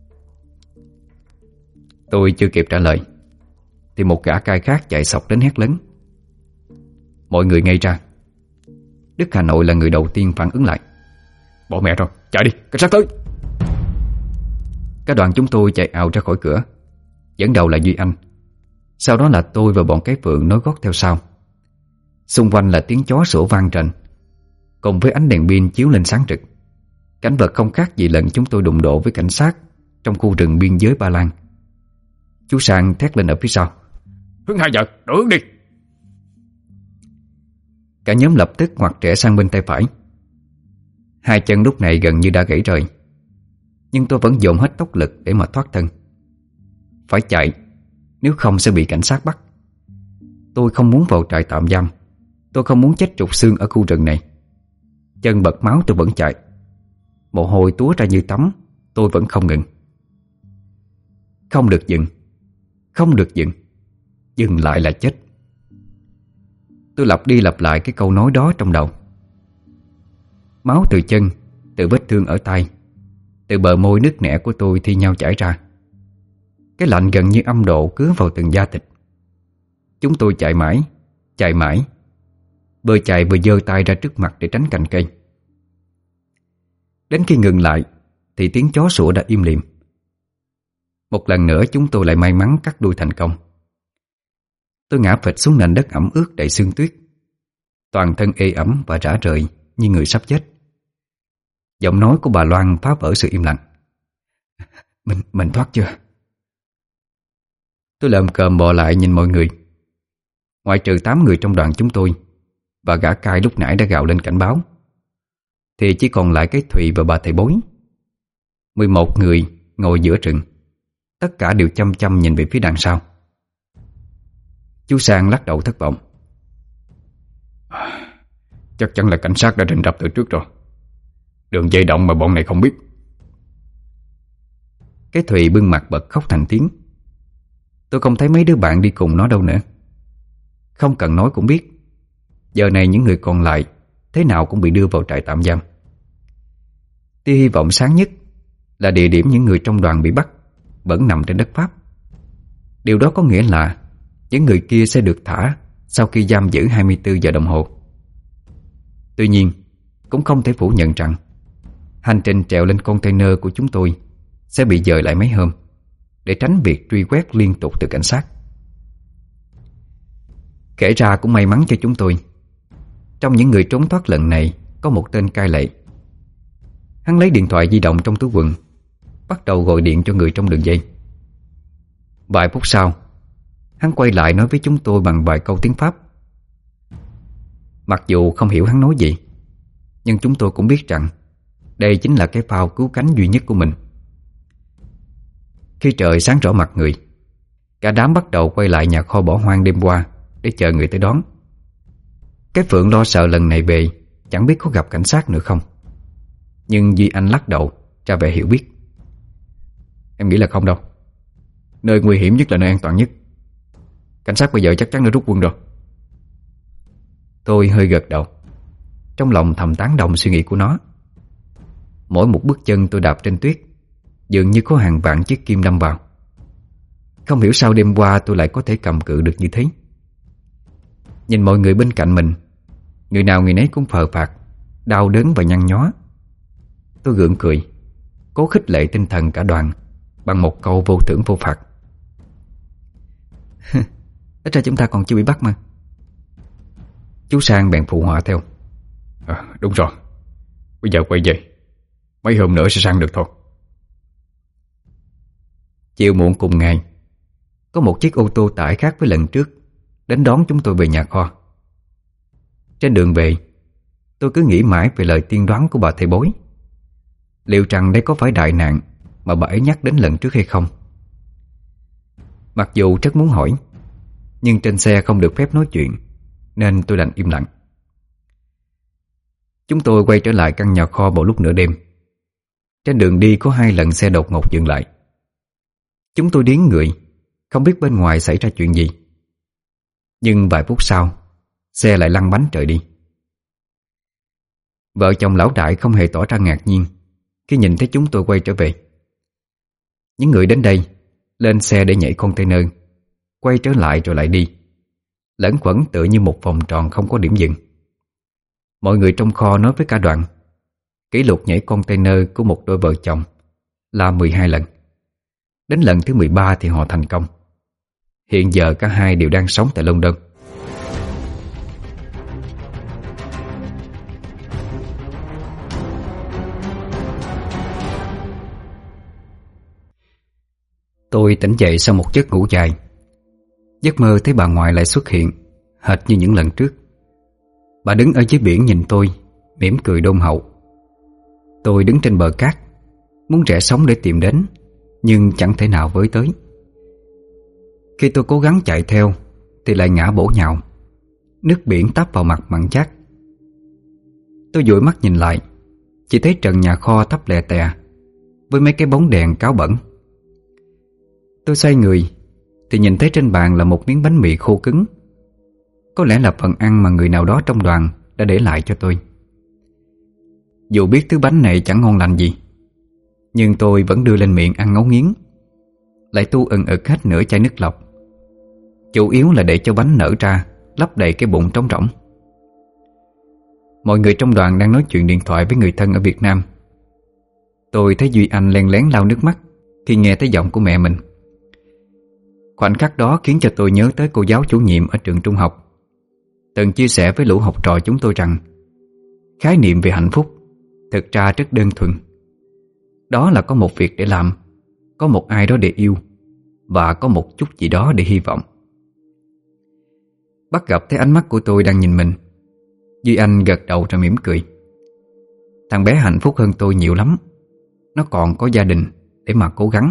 Tôi chưa kịp trả lời thì một gã cai khác chạy sọc đến hét lớn. Mọi người ngây ra. Đức Hà Nội là người đầu tiên phản ứng lại. Bỏ mẹ rồi, chạy đi, cảnh sát tới. Cả đoàn chúng tôi chạy ào ra khỏi cửa. Dẫn đầu là Duy Anh, sau đó là tôi và bọn cái Phượng nối gót theo sau. Xung quanh là tiếng chó sủa vang rền, cùng với ánh đèn pin chiếu lên sáng rực. Cảnh vật không khác gì lần chúng tôi đụng độ với cảnh sát trong khu rừng biên giới Ba Lan. Chú Sang thét lên ở phía sau: Hướng hai giờ, đổi hướng đi. Cả nhóm lập tức ngoặt rẽ sang bên tay phải. Hai chân lúc này gần như đã gãy rời, nhưng tôi vẫn dồn hết tốc lực để mà thoát thân. Phải chạy, nếu không sẽ bị cảnh sát bắt. Tôi không muốn vào trại tạm giam. Tôi không muốn chết trục xương ở khu rừng này. Chân bật máu tôi vẫn chạy. Mồ hôi túa ra như tắm, tôi vẫn không ngừng. Không được dừng, không được dừng. Dừng lại là chết. Tôi lặp đi lặp lại cái câu nói đó trong đầu. Máu từ chân, từ vết thương ở tay, từ bờ môi nứt nẻ của tôi thi nhau chảy ra. Cái lạnh gần như âm độ cứa vào từng da thịt. Chúng tôi chạy mãi, chạy mãi, vừa chạy vừa giơ tay ra trước mặt để tránh cành cây. Đến khi ngừng lại thì tiếng chó sủa đã im lìm. Một lần nữa chúng tôi lại may mắn cắt đuôi thành công. Tôi ngã phịch xuống nền đất ẩm ướt đầy sương tuyết, toàn thân ê ẩm và rã rời như người sắp chết. Giọng nói của bà Loan phá vỡ sự im lặng. Mình, mình thoát chưa? Tôi lồm cồm bò lại nhìn mọi người. Ngoại trừ tám người trong đoàn chúng tôi và gã cai lúc nãy đã gào lên cảnh báo, thì chỉ còn lại cái Thùy và bà thầy bối. Mười một người ngồi giữa rừng, tất cả đều chăm chăm nhìn về phía đằng sau. Chú Sang lắc đầu thất vọng. Chắc chắn là cảnh sát đã rình rập từ trước rồi. Đường dây động mà bọn này không biết. Cái Thùy bưng mặt bật khóc thành tiếng. Tôi không thấy mấy đứa bạn đi cùng nó đâu nữa. Không cần nói cũng biết, giờ này những người còn lại thế nào cũng bị đưa vào trại tạm giam. Tia hy vọng sáng nhất là địa điểm những người trong đoàn bị bắt vẫn nằm trên đất Pháp. Điều đó có nghĩa là những người kia sẽ được thả sau khi giam giữ hai mươi tư giờ đồng hồ. Tuy nhiên, cũng không thể phủ nhận rằng hành trình trèo lên container của chúng tôi sẽ bị dời lại mấy hôm để tránh việc truy quét liên tục từ cảnh sát. Kể ra cũng may mắn cho chúng tôi, trong những người trốn thoát lần này có một tên cai lệ. Hắn lấy điện thoại di động trong túi quần, bắt đầu gọi điện cho người trong đường dây. Vài phút sau, hắn quay lại nói với chúng tôi bằng vài câu tiếng Pháp. Mặc dù không hiểu hắn nói gì, nhưng chúng tôi cũng biết rằng đây chính là cái phao cứu cánh duy nhất của mình. Khi trời sáng rõ mặt người, cả đám bắt đầu quay lại nhà kho bỏ hoang đêm qua để chờ người tới đón. Cái Phượng lo sợ lần này về chẳng biết có gặp cảnh sát nữa không. Nhưng Duy Anh lắc đầu, ra vẻ hiểu biết. Em nghĩ là không đâu. Nơi nguy hiểm nhất là nơi an toàn nhất. Cảnh sát bây giờ chắc chắn đã rút quân rồi. Tôi hơi gật đầu, trong lòng thầm tán đồng suy nghĩ của nó. Mỗi một bước chân tôi đạp trên tuyết dường như có hàng vạn chiếc kim đâm vào. Không hiểu sao đêm qua tôi lại có thể cầm cự được như thế. Nhìn mọi người bên cạnh mình, người nào người nấy cũng phờ phạc, đau đớn và nhăn nhó. Tôi gượng cười, cố khích lệ tinh thần cả đoàn bằng một câu vô thưởng vô phạt. Ít ra chúng ta còn chưa bị bắt mà. Chú Sang bèn phụ họa theo. À, đúng rồi. Bây giờ quay về, mấy hôm nữa sẽ săn được thôi. Chiều muộn cùng ngày, có một chiếc ô tô tải khác với lần trước đến đón chúng tôi về nhà kho. Trên đường về, tôi cứ nghĩ mãi về lời tiên đoán của bà thầy bối. Liệu rằng đây có phải đại nạn mà bà ấy nhắc đến lần trước hay không? Mặc dù rất muốn hỏi, nhưng trên xe không được phép nói chuyện, nên tôi đành im lặng. Chúng tôi quay trở lại căn nhà kho vào lúc nửa đêm. Trên đường đi có hai lần xe đột ngột dừng lại. Chúng tôi điếng người, không biết bên ngoài xảy ra chuyện gì. Nhưng vài phút sau, xe lại lăn bánh trời đi. Vợ chồng lão đại không hề tỏ ra ngạc nhiên khi nhìn thấy chúng tôi quay trở về. Những người đến đây lên xe để nhảy container, quay trở lại rồi lại đi, lẫn quẩn tựa như một vòng tròn không có điểm dừng. Mọi người trong kho nói với cả đoàn, kỷ lục nhảy container của một đôi vợ chồng là mười hai lần. Đến lần thứ mười ba thì họ thành công. Hiện giờ cả hai đều đang sống tại London. Tôi tỉnh dậy sau một giấc ngủ dài. Giấc mơ thấy bà ngoại lại xuất hiện, hệt như những lần trước. Bà đứng ở dưới biển nhìn tôi, mỉm cười đôn hậu. Tôi đứng trên bờ cát, muốn rẽ sóng để tìm đến, nhưng chẳng thể nào với tới. Khi tôi cố gắng chạy theo thì lại ngã bổ nhào. Nước biển táp vào mặt mặn chát. Tôi dụi mắt nhìn lại, chỉ thấy trần nhà kho thấp lè tè với mấy cái bóng đèn cáo bẩn. Tôi xoay người thì nhìn thấy trên bàn là một miếng bánh mì khô cứng. Có lẽ là phần ăn mà người nào đó trong đoàn đã để lại cho tôi. Dù biết thứ bánh này chẳng ngon lành gì, nhưng tôi vẫn đưa lên miệng ăn ngấu nghiến, lại tu ừng ực hết nửa chai nước lọc, chủ yếu là để cho bánh nở ra, lấp đầy cái bụng trống rỗng. Mọi người trong đoàn đang nói chuyện điện thoại với người thân ở Việt Nam. Tôi thấy Duy Anh len lén lau nước mắt khi nghe thấy giọng của mẹ mình. Khoảnh khắc đó khiến cho tôi nhớ tới cô giáo chủ nhiệm ở trường trung học từng chia sẻ với lũ học trò chúng tôi rằng khái niệm về hạnh phúc thực ra rất đơn thuần. Đó là có một việc để làm, có một ai đó để yêu, và có một chút gì đó để hy vọng. Bắt gặp thấy ánh mắt của tôi đang nhìn mình, Duy Anh gật đầu rồi mỉm cười. Thằng bé hạnh phúc hơn tôi nhiều lắm. Nó còn có gia đình để mà cố gắng.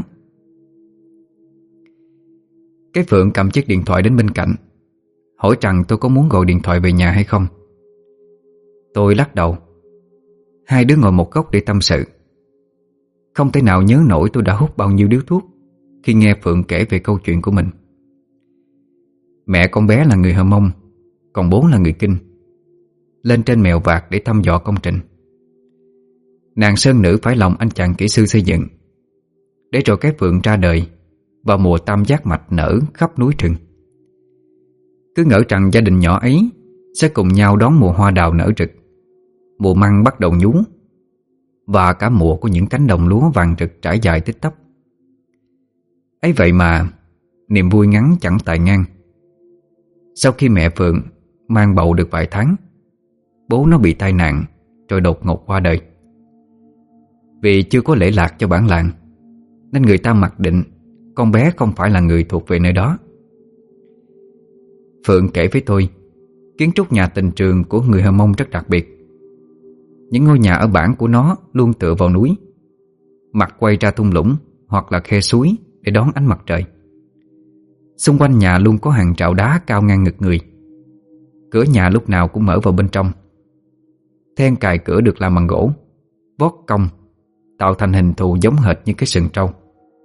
Cái Phượng cầm chiếc điện thoại đến bên cạnh, hỏi rằng tôi có muốn gọi điện thoại về nhà hay không. Tôi lắc đầu. Hai đứa ngồi một góc để tâm sự. Không thể nào nhớ nổi tôi đã hút bao nhiêu điếu thuốc khi nghe Phượng kể về câu chuyện của mình. Mẹ con bé là người Hơ Mông, còn bố là người Kinh. Lên trên Mèo Vạc để thăm dò công trình. Nàng sơn nữ phải lòng anh chàng kỹ sư xây dựng, để rồi cái Phượng ra đời vào mùa tam giác mạch nở khắp núi rừng. Cứ ngỡ rằng gia đình nhỏ ấy sẽ cùng nhau đón mùa hoa đào nở rực, mùa măng bắt đầu nhú, và cả mùa của những cánh đồng lúa vàng rực trải dài tích tắp. Ấy vậy mà niềm vui ngắn chẳng tài ngang. Sau khi mẹ Phượng mang bầu được vài tháng, bố nó bị tai nạn rồi đột ngột qua đời. Vì chưa có lễ lạc cho bản làng, nên người ta mặc định con bé không phải là người thuộc về nơi đó. Phượng kể với tôi, kiến trúc nhà tình trường của người Hơ Mông rất đặc biệt. Những ngôi nhà ở bản của nó luôn tựa vào núi, mặt quay ra thung lũng hoặc là khe suối để đón ánh mặt trời. Xung quanh nhà luôn có hàng rào đá cao ngang ngực người. Cửa nhà lúc nào cũng mở vào bên trong. Then cài cửa được làm bằng gỗ, vót cong, tạo thành hình thù giống hệt như cái sừng trâu.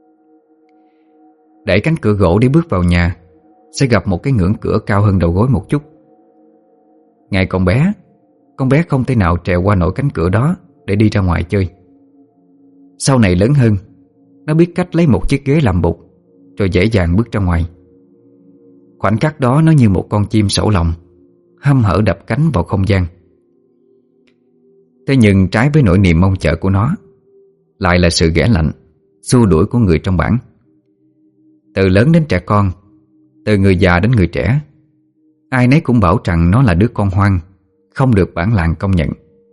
Đẩy cánh cửa gỗ để bước vào nhà, sẽ gặp một cái ngưỡng cửa cao hơn đầu gối một chút. Ngày còn bé, con bé không thể nào trèo qua nổi cánh cửa đó để đi ra ngoài chơi. Sau này lớn hơn, nó biết cách lấy một chiếc ghế làm bục, rồi dễ dàng bước ra ngoài. Khoảnh khắc đó nó như một con chim sổ lòng, hăm hở đập cánh vào không gian. Thế nhưng trái với nỗi niềm mong chờ của nó, lại là sự ghẻ lạnh, xua đuổi của người trong bản. Từ lớn đến trẻ con, từ người già đến người trẻ, ai nấy cũng bảo rằng nó là đứa con hoang, không được bản làng công nhận.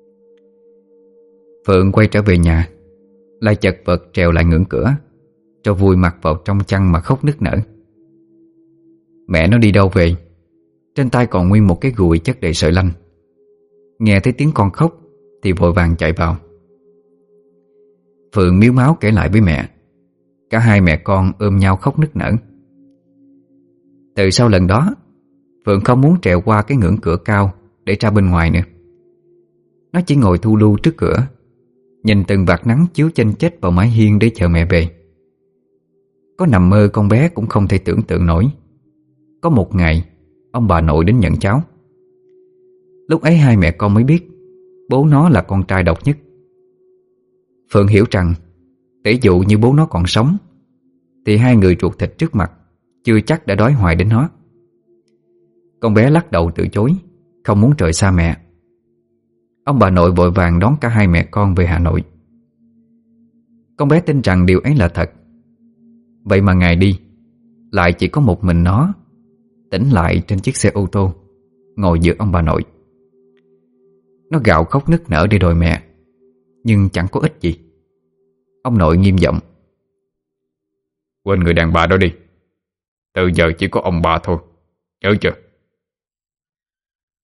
Phượng quay trở về nhà, lại chật vật trèo lại ngưỡng cửa, cho vùi mặt vào trong chăn mà khóc nức nở. Mẹ nó đi đâu về, trên tay còn nguyên một cái gùi chất đầy sợi lanh. Nghe thấy tiếng con khóc thì vội vàng chạy vào. Phượng miếu máu kể lại với mẹ. Cả hai mẹ con ôm nhau khóc nức nở. Từ sau lần đó, Phượng không muốn trèo qua cái ngưỡng cửa cao để ra bên ngoài nữa. Nó chỉ ngồi thu lưu trước cửa, nhìn từng vạt nắng chiếu chênh chếch vào mái hiên để chờ mẹ về. Có nằm mơ con bé cũng không thể tưởng tượng nổi. Có một ngày, ông bà nội đến nhận cháu. Lúc ấy hai mẹ con mới biết bố nó là con trai độc nhất. Phượng hiểu rằng tỷ dụ như bố nó còn sống thì hai người ruột thịt trước mặt chưa chắc đã đói hoài đến nó. Con bé lắc đầu từ chối, không muốn rời xa mẹ. Ông bà nội vội vàng đón cả hai mẹ con về Hà Nội. Con bé tin rằng điều ấy là thật. Vậy mà ngày đi, lại chỉ có một mình nó tỉnh lại trên chiếc xe ô tô, ngồi giữa ông bà nội. Nó gào khóc nức nở để đòi mẹ, nhưng chẳng có ích gì. Ông nội nghiêm giọng: "Quên người đàn bà đó đi. Từ giờ chỉ có ông bà thôi, nhớ chưa?"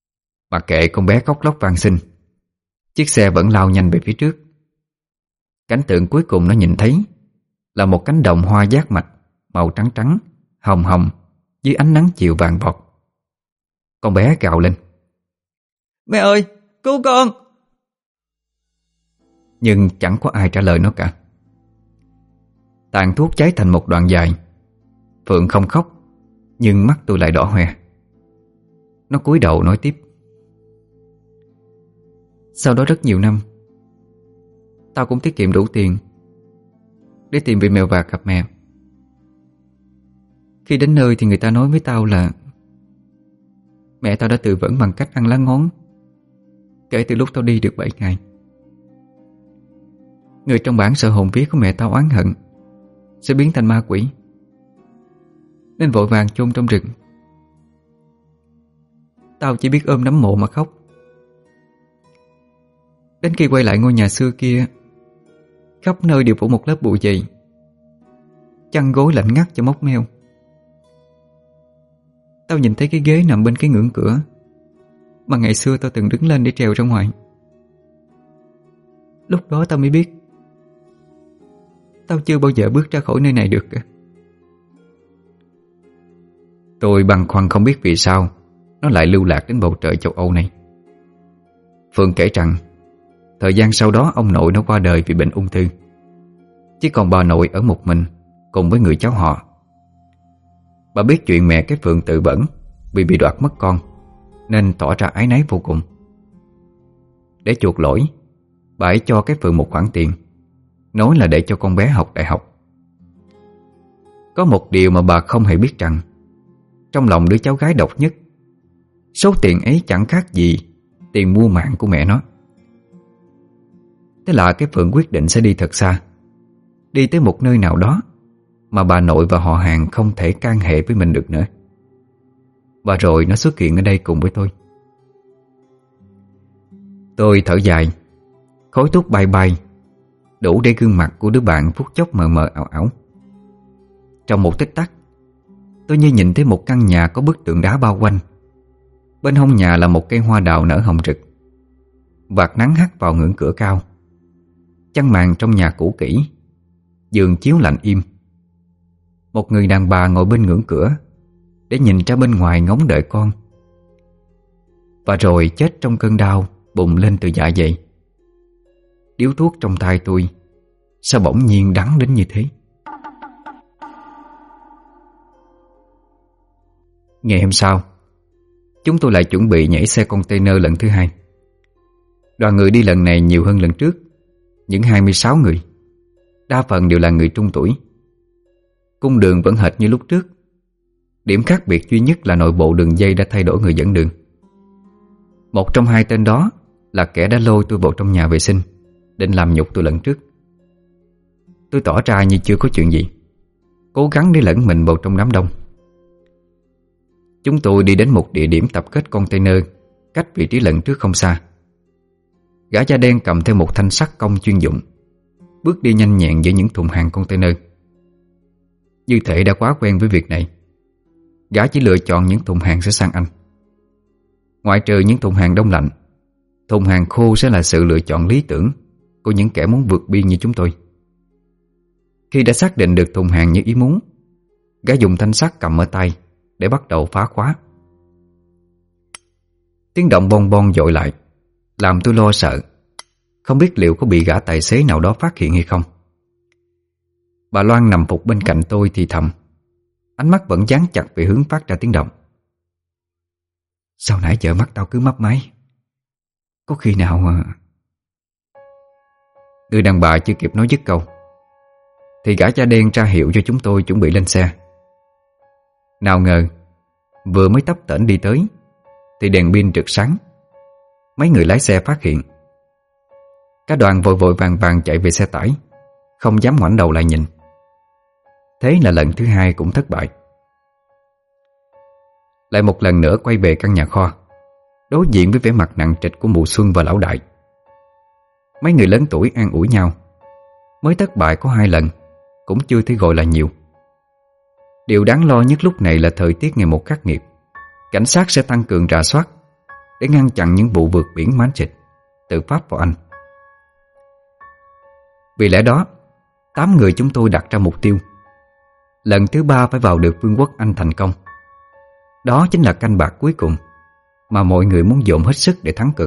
Mặc kệ con bé khóc lóc van xin, chiếc xe vẫn lao nhanh về phía trước. cảnh tượng cuối cùng nó nhìn thấy là một cánh đồng hoa giác mạch màu trắng trắng, hồng hồng dưới ánh nắng chiều vàng vọt. Con bé gào lên: "Mẹ ơi, cứu con!" Nhưng chẳng có ai trả lời nó cả. Tàn thuốc cháy thành một đoạn dài. Phượng không khóc, nhưng mắt tôi lại đỏ hoe. Nó cúi đầu nói tiếp: "Sau đó rất nhiều năm, tao cũng tiết kiệm đủ tiền để tìm vị mèo vạc gặp mẹ. Khi đến nơi thì người ta nói với tao là mẹ tao đã tự vẫn bằng cách ăn lá ngón kể từ lúc tao đi được bảy ngày. Người trong bản sợ hồn vía của mẹ tao oán hận sẽ biến thành ma quỷ, nên vội vàng chôn trong rừng. Tao chỉ biết ôm nắm mộ mà khóc. Đến khi quay lại ngôi nhà xưa kia, khắp nơi đều phủ một lớp bụi dày, chăn gối lạnh ngắt cho móc meo. Tao nhìn thấy cái ghế nằm bên cái ngưỡng cửa mà ngày xưa tao từng đứng lên để trèo ra ngoài. Lúc đó tao mới biết tao chưa bao giờ bước ra khỏi nơi này được. Tôi băn khoăn không biết vì sao nó lại lưu lạc đến bầu trời châu Âu này. Phương kể rằng thời gian sau đó ông nội nó qua đời vì bệnh ung thư. Chỉ còn bà nội ở một mình cùng với người cháu họ. Bà biết chuyện mẹ cái Phượng tự bẩn vì bị đoạt mất con, nên tỏ ra áy náy vô cùng. Để chuộc lỗi, bà ấy cho cái Phượng một khoản tiền, nói là để cho con bé học đại học. Có một điều mà bà không hề biết rằng trong lòng đứa cháu gái độc nhất, số tiền ấy chẳng khác gì tiền mua mạng của mẹ nó. Thế là cái Phượng quyết định sẽ đi thật xa, đi tới một nơi nào đó mà bà nội và họ hàng không thể can hệ với mình được nữa. Và rồi nó xuất hiện ở đây cùng với tôi. Tôi thở dài. Khói thuốc bay bay đủ để gương mặt của đứa bạn phút chốc mờ mờ ảo ảo. Trong một tích tắc, tôi như nhìn thấy một căn nhà có bức tượng đá bao quanh. Bên hông nhà là một cây hoa đào nở hồng rực. Vạt nắng hắt vào ngưỡng cửa cao. Chăn màn trong nhà cũ kỹ, giường chiếu lạnh im. Một người đàn bà ngồi bên ngưỡng cửa để nhìn ra bên ngoài ngóng đợi con. Và rồi chết trong cơn đau bùng lên từ dạ dày. Điếu thuốc trong tay tôi sao bỗng nhiên đắng đến như thế. Ngày hôm sau, chúng tôi lại chuẩn bị nhảy xe container lần thứ hai. Đoàn người đi lần này nhiều hơn lần trước, những hai mươi sáu người. Đa phần đều là người trung tuổi. Cung đường vẫn hệt như lúc trước. Điểm khác biệt duy nhất là nội bộ đường dây đã thay đổi người dẫn đường. Một trong hai tên đó là kẻ đã lôi tôi vào trong nhà vệ sinh, định làm nhục tôi lần trước. Tôi tỏ ra như chưa có chuyện gì, cố gắng để lẫn mình vào trong đám đông. Chúng tôi đi đến một địa điểm tập kết container cách vị trí lần trước không xa. Gã da đen cầm theo một thanh sắt công chuyên dụng, bước đi nhanh nhẹn giữa những thùng hàng container. Như thể đã quá quen với việc này, gã chỉ lựa chọn những thùng hàng sẽ sang Anh. Ngoại trừ những thùng hàng đông lạnh, thùng hàng khô sẽ là sự lựa chọn lý tưởng của những kẻ muốn vượt biên như chúng tôi. Khi đã xác định được thùng hàng như ý muốn, gã dùng thanh sắt cầm ở tay để bắt đầu phá khóa. Tiếng động bon bon dội lại, làm tôi lo sợ, không biết liệu có bị gã tài xế nào đó phát hiện hay không. Bà Loan nằm phục bên cạnh tôi thì thầm, ánh mắt vẫn dán chặt về hướng phát ra tiếng động. Sao nãy giờ mắt tao cứ mấp máy? Có khi nào mà... Người đàn bà chưa kịp nói dứt câu thì gã da đen ra hiệu cho chúng tôi chuẩn bị lên xe. Nào ngờ vừa mới tấp tễnh đi tới thì đèn pin rực sáng. Mấy người lái xe phát hiện. Cả đoàn vội vội vàng vàng chạy về xe tải, không dám ngoảnh đầu lại nhìn. Thế là lần thứ hai cũng thất bại. Lại một lần nữa quay về căn nhà kho, đối diện với vẻ mặt nặng trịch của mụ Xuân và lão đại. Mấy người lớn tuổi an ủi nhau. Mới thất bại có hai lần, cũng chưa thể gọi là nhiều. Điều đáng lo nhất lúc này là thời tiết ngày một khắc nghiệt. Cảnh sát sẽ tăng cường rà soát để ngăn chặn những vụ vượt biển mán xịt từ Pháp vào Anh. Vì lẽ đó, tám người chúng tôi đặt ra mục tiêu lần thứ ba phải vào được Vương quốc Anh thành công. Đó chính là canh bạc cuối cùng mà mọi người muốn dồn hết sức để thắng cực.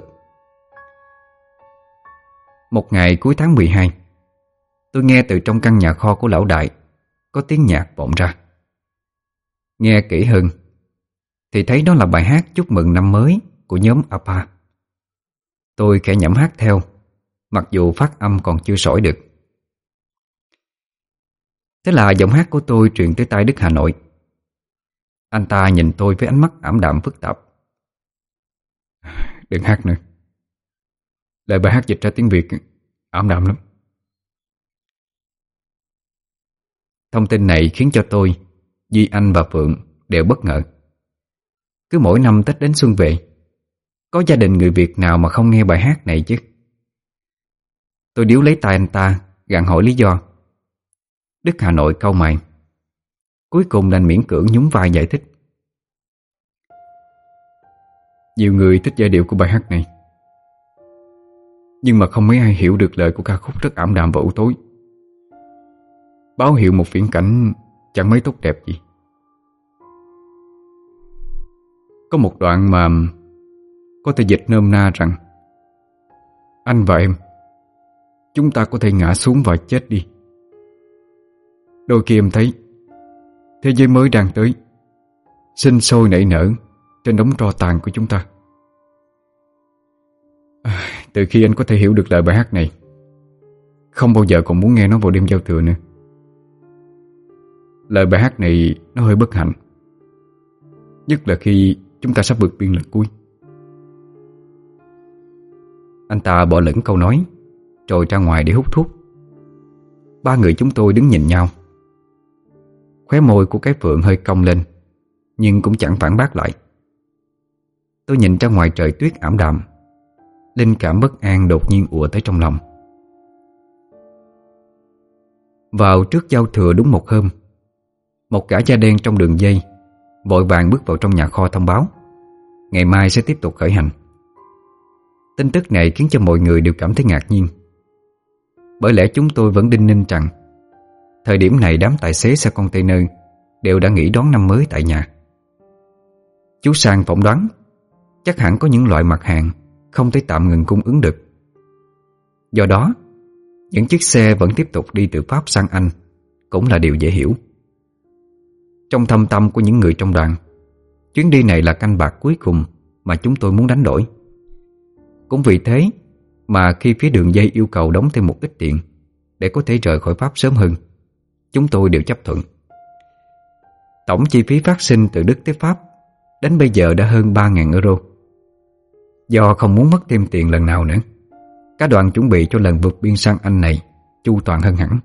Một ngày cuối tháng mười hai, tôi nghe từ trong căn nhà kho của lão đại có tiếng nhạc vọng ra. Nghe kỹ hơn thì thấy đó là bài hát chúc mừng năm mới của nhóm a pê a. Tôi khẽ nhẩm hát theo, mặc dù phát âm còn chưa sỏi được. Thế là giọng hát của tôi truyền tới tai Đức Hà Nội. Anh ta nhìn tôi với ánh mắt ảm đạm phức tạp. Đừng hát nữa. Lời bài hát dịch ra tiếng Việt ảm đạm lắm. Thông tin này khiến cho tôi, Duy Anh và Phượng đều bất ngờ. Cứ mỗi năm Tết đến xuân về, có gia đình người Việt nào mà không nghe bài hát này chứ? Tôi điếu lấy tay anh ta, gặng hỏi lý do. Đức Hà Nội cau mày, cuối cùng đành miễn cưỡng nhún vai giải thích. Nhiều người thích giai điệu của bài hát này, nhưng mà không mấy ai hiểu được lời của ca khúc rất ảm đạm và u tối, báo hiệu một viễn cảnh chẳng mấy tốt đẹp gì. Có một đoạn mà có thể dịch nôm na rằng: anh và em, chúng ta có thể ngã xuống và chết đi. Đôi khi em thấy thế giới mới đang tới, sinh sôi nảy nở trên đống tro tàn của chúng ta. à, Từ khi anh có thể hiểu được lời bài hát này, không bao giờ còn muốn nghe nó vào đêm giao thừa nữa. Lời bài hát này nó hơi bất hạnh, nhất là khi chúng ta sắp vượt biên lần cuối. Anh ta bỏ lửng câu nói, rồi ra ngoài để hút thuốc. Ba người chúng tôi đứng nhìn nhau. Khóe môi của cái Phượng hơi cong lên, nhưng cũng chẳng phản bác lại. Tôi nhìn ra ngoài trời tuyết ảm đạm, linh cảm bất an đột nhiên ùa tới trong lòng. Vào trước giao thừa đúng một hôm, một gã da đen trong đường dây vội vàng bước vào trong nhà kho thông báo ngày mai sẽ tiếp tục khởi hành. Tin tức này khiến cho mọi người đều cảm thấy ngạc nhiên, bởi lẽ chúng tôi vẫn đinh ninh rằng thời điểm này đám tài xế xe container đều đã nghỉ đón năm mới tại nhà. Chú Sang phỏng đoán chắc hẳn có những loại mặt hàng không thể tạm ngừng cung ứng được. Do đó, những chiếc xe vẫn tiếp tục đi từ Pháp sang Anh cũng là điều dễ hiểu. Trong thâm tâm của những người trong đoàn, chuyến đi này là canh bạc cuối cùng mà chúng tôi muốn đánh đổi. Cũng vì thế mà khi phía đường dây yêu cầu đóng thêm một ít tiền để có thể rời khỏi Pháp sớm hơn, chúng tôi đều chấp thuận. Tổng chi phí phát sinh từ Đức tới Pháp đến bây giờ đã hơn ba nghìn euro. Do không muốn mất thêm tiền lần nào nữa, cả đoàn chuẩn bị cho lần vượt biên sang Anh này chu toàn hơn hẳn.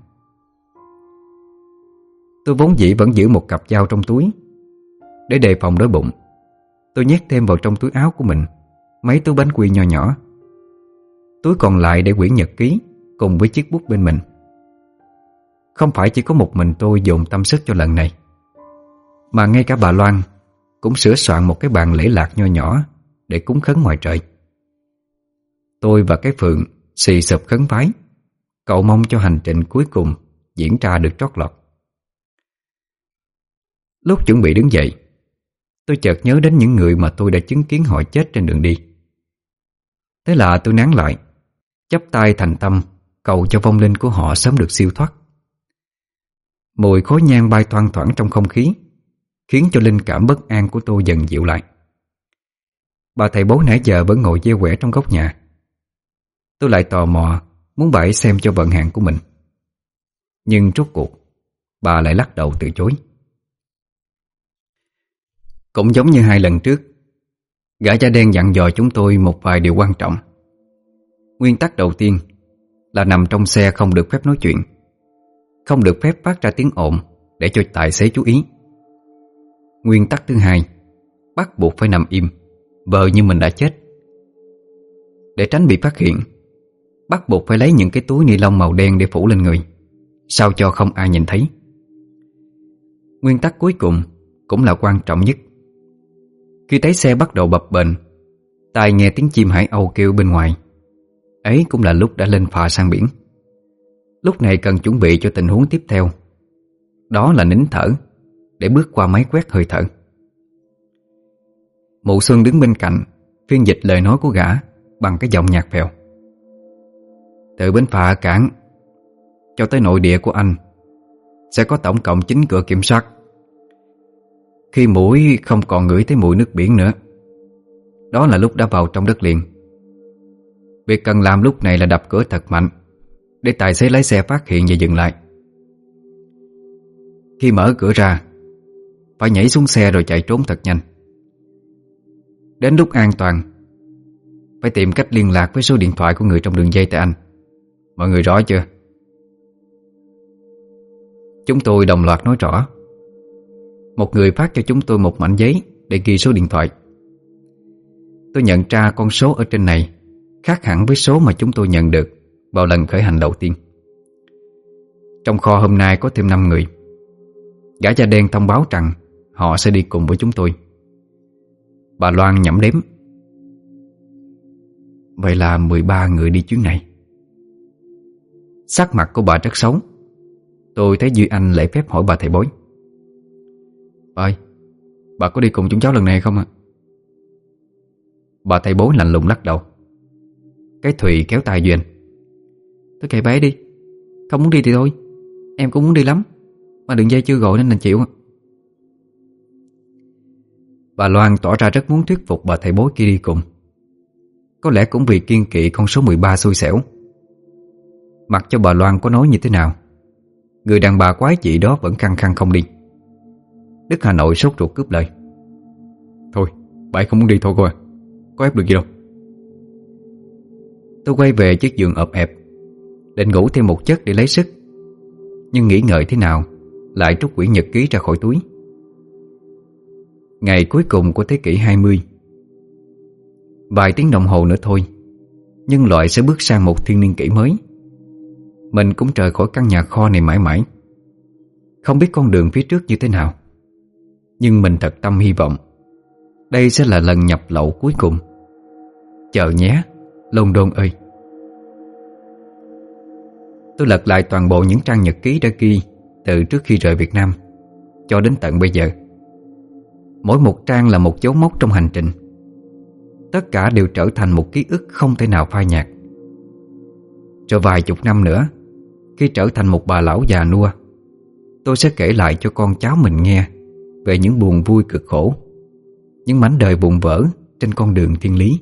Tôi vốn dĩ vẫn giữ một cặp dao trong túi. Để đề phòng đói bụng, tôi nhét thêm vào trong túi áo của mình mấy túi bánh quy nho nhỏ. Túi còn lại để quyển nhật ký cùng với chiếc bút bên mình. Không phải chỉ có một mình tôi dồn tâm sức cho lần này, mà ngay cả bà Loan cũng sửa soạn một cái bàn lễ lạc nho nhỏ để cúng khấn ngoài trời. Tôi và cái Phượng xì sụp khấn vái, cầu mong cho hành trình cuối cùng diễn ra được trót lọt. Lúc chuẩn bị đứng dậy, tôi chợt nhớ đến những người mà tôi đã chứng kiến họ chết trên đường đi. Thế là tôi nán lại, chắp tay thành tâm cầu cho vong linh của họ sớm được siêu thoát. Mùi khói nhang bay thoang thoảng trong không khí khiến cho linh cảm bất an của tôi dần dịu lại. Bà thầy bói nãy giờ vẫn ngồi dê quẻ trong góc nhà. Tôi lại tò mò muốn bà ấy xem cho vận hạn của mình, nhưng rốt cuộc bà lại lắc đầu từ chối. Cũng giống như hai lần trước, gã da đen dặn dò chúng tôi một vài điều quan trọng. Nguyên tắc đầu tiên là nằm trong xe không được phép nói chuyện, không được phép phát ra tiếng ồn để cho tài xế chú ý. Nguyên tắc thứ hai, bắt buộc phải nằm im, vờ như mình đã chết. Để tránh bị phát hiện, bắt buộc phải lấy những cái túi ni lông màu đen để phủ lên người, sao cho không ai nhìn thấy. Nguyên tắc cuối cùng cũng là quan trọng nhất. Khi thấy xe bắt đầu bập bềnh, tai nghe tiếng chim hải âu kêu bên ngoài, ấy cũng là lúc đã lên phà sang biển. Lúc này cần chuẩn bị cho tình huống tiếp theo. Đó là nín thở để bước qua máy quét hơi thở. Mụ Xuân đứng bên cạnh phiên dịch lời nói của gã bằng cái giọng nhạt phèo. Từ bến phà cảng cho tới nội địa của anh sẽ có tổng cộng chín cửa kiểm soát. Khi mũi không còn ngửi thấy mùi nước biển nữa, đó là lúc đã vào trong đất liền. Việc cần làm lúc này là đập cửa thật mạnh để tài xế lái xe phát hiện và dừng lại. Khi mở cửa ra, phải nhảy xuống xe rồi chạy trốn thật nhanh. Đến lúc an toàn, phải tìm cách liên lạc với số điện thoại của người trong đường dây tại anh. Mọi người rõ chưa? Chúng tôi đồng loạt nói rõ. Một người phát cho chúng tôi một mảnh giấy để ghi số điện thoại. Tôi nhận ra con số ở trên này khác hẳn với số mà chúng tôi nhận được vào lần khởi hành đầu tiên. Trong kho hôm nay có thêm năm người. Gã da đen thông báo rằng họ sẽ đi cùng với chúng tôi. Bà Loan nhẩm đếm. Vậy là mười ba người đi chuyến này. Sắc mặt của bà rất xấu. Tôi thấy Duy Anh lễ phép hỏi bà thầy bói. Bà ơi, bà có đi cùng chúng cháu lần này không ạ? Bà thầy bói lạnh lùng lắc đầu. Cái Thùy kéo tay Duy Anh. Tôi kệ bé đi. Không muốn đi thì thôi. Em cũng muốn đi lắm. Mà đường dây chưa gọi nên là chịu. Bà Loan tỏ ra rất muốn thuyết phục bà thầy bói kia đi cùng. Có lẽ cũng vì kiêng kỵ con số mười ba xui xẻo. Mặc cho bà Loan có nói như thế nào, người đàn bà quái dị đó vẫn khăng khăng không đi. Đức Hà Nội sốt ruột cướp lời. Thôi, bà ấy không muốn đi thôi cô à. Có ép được gì đâu. Tôi quay về chiếc giường ộp ẹp, định ngủ thêm một giấc để lấy sức. Nhưng nghĩ ngợi thế nào lại trút quyển nhật ký ra khỏi túi. Ngày cuối cùng của thế kỷ hai mươi. Vài tiếng đồng hồ nữa thôi, nhân loại sẽ bước sang một thiên niên kỷ mới. Mình cũng rời khỏi căn nhà kho này mãi mãi. Không biết con đường phía trước như thế nào, nhưng mình thật tâm hy vọng đây sẽ là lần nhập lậu cuối cùng. Chờ nhé, London ơi. Tôi lật lại toàn bộ những trang nhật ký đã ghi từ trước khi rời Việt Nam cho đến tận bây giờ. Mỗi một trang là một dấu mốc trong hành trình. Tất cả đều trở thành một ký ức không thể nào phai nhạt. Rồi vài chục năm nữa, khi trở thành một bà lão già nua, tôi sẽ kể lại cho con cháu mình nghe về những buồn vui cực khổ, những mảnh đời bùng vỡ trên con đường thiên lý.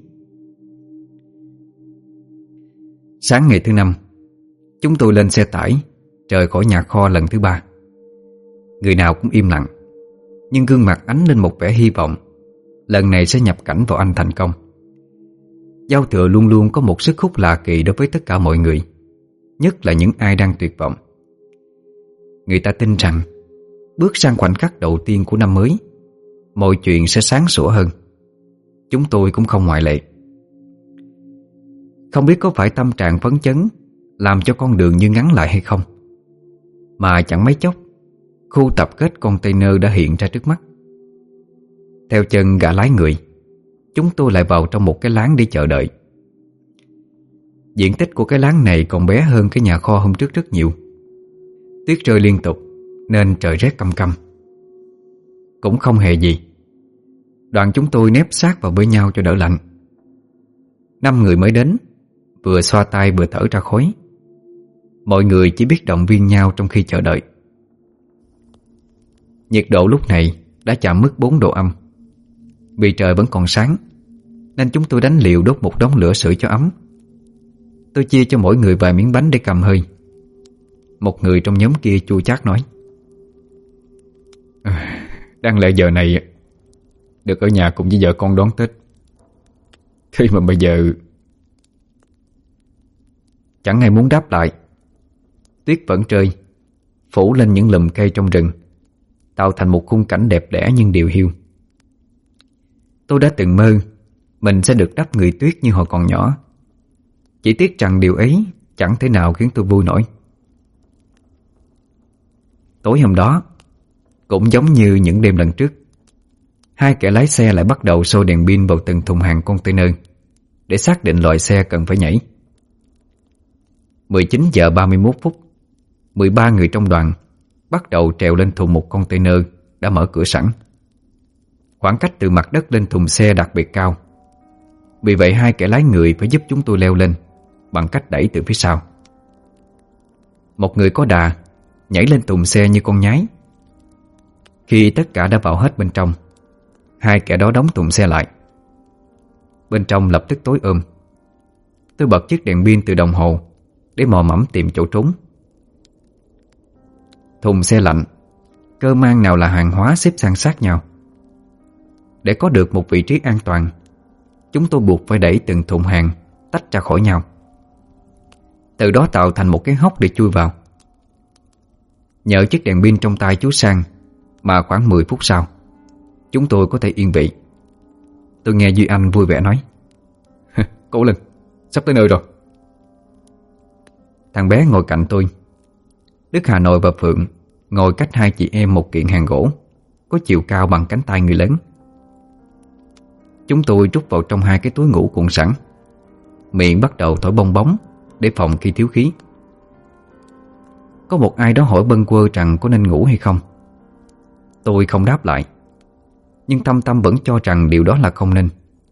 Sáng ngày thứ năm, chúng tôi lên xe tải rời khỏi nhà kho lần thứ ba. Người nào cũng im lặng, nhưng gương mặt ánh lên một vẻ hy vọng lần này sẽ nhập cảnh vào Anh thành công. Giao thừa luôn luôn có một sức hút lạ kỳ đối với tất cả mọi người, nhất là những ai đang tuyệt vọng. Người ta tin rằng bước sang khoảnh khắc đầu tiên của năm mới, mọi chuyện sẽ sáng sủa hơn. Chúng tôi cũng không ngoại lệ. Không biết có phải tâm trạng phấn chấn làm cho con đường như ngắn lại hay không, mà chẳng mấy chốc khu tập kết container đã hiện ra trước mắt. Theo chân gã lái người, chúng tôi lại vào trong một cái láng để chờ đợi. Diện tích của cái láng này còn bé hơn cái nhà kho hôm trước rất nhiều. Tuyết rơi liên tục nên trời rét căm căm. Cũng không hề gì. Đoàn chúng tôi nép sát vào với nhau cho đỡ lạnh. Năm người mới đến, vừa xoa tay vừa thở ra khói. Mọi người chỉ biết động viên nhau trong khi chờ đợi. Nhiệt độ lúc này đã chạm mức bốn độ âm. Vì trời vẫn còn sáng nên chúng tôi đánh liều đốt một đống lửa sưởi cho ấm. Tôi chia cho mỗi người vài miếng bánh để cầm hơi. Một người trong nhóm kia chua chát nói: à, đáng lẽ giờ này được ở nhà cùng với vợ con đón Tết, thế mà bây giờ... Chẳng ai muốn đáp lại. Tuyết vẫn rơi, phủ lên những lùm cây trong rừng, tạo thành một khung cảnh đẹp đẽ nhưng điều hiu. Tôi đã từng mơ mình sẽ được đắp người tuyết như hồi còn nhỏ. Chỉ tiếc rằng điều ấy chẳng thể nào khiến tôi vui nổi. Tối hôm đó, cũng giống như những đêm lần trước, hai kẻ lái xe lại bắt đầu sôi đèn pin vào từng thùng hàng container để xác định loại xe cần phải nhảy. mười chín giờ ba mươi mốt phút, mười ba người trong đoàn bắt đầu trèo lên thùng một container đã mở cửa sẵn. Khoảng cách từ mặt đất lên thùng xe đặc biệt cao, vì vậy hai kẻ lái người phải giúp chúng tôi leo lên bằng cách đẩy từ phía sau. Một người có đà nhảy lên thùng xe như con nhái. Khi tất cả đã vào hết bên trong, hai kẻ đó đóng thùng xe lại. Bên trong lập tức tối ôm. Tôi bật chiếc đèn pin từ đồng hồ để mò mẫm tìm chỗ trốn. Thùng xe lạnh, cơ mang nào là hàng hóa xếp san sát nhau. Để có được một vị trí an toàn, chúng tôi buộc phải đẩy từng thùng hàng tách ra khỏi nhau, từ đó tạo thành một cái hốc để chui vào. Nhờ chiếc đèn pin trong tay chú Sang mà khoảng mười phút sau, chúng tôi có thể yên vị. Tôi nghe Duy Anh vui vẻ nói: "Cố lên, sắp tới nơi rồi." Thằng bé ngồi cạnh tôi. Đức Hà Nội và Phượng ngồi cách hai chị em một kiện hàng gỗ có chiều cao bằng cánh tay người lớn. Chúng tôi trút vào trong hai cái túi ngủ cuộn sẵn, miệng bắt đầu thổi bong bóng để phòng khi thiếu khí. Có một ai đó hỏi bâng quơ rằng có nên ngủ hay không. Tôi không đáp lại, nhưng thâm tâm vẫn cho rằng điều đó là không nên.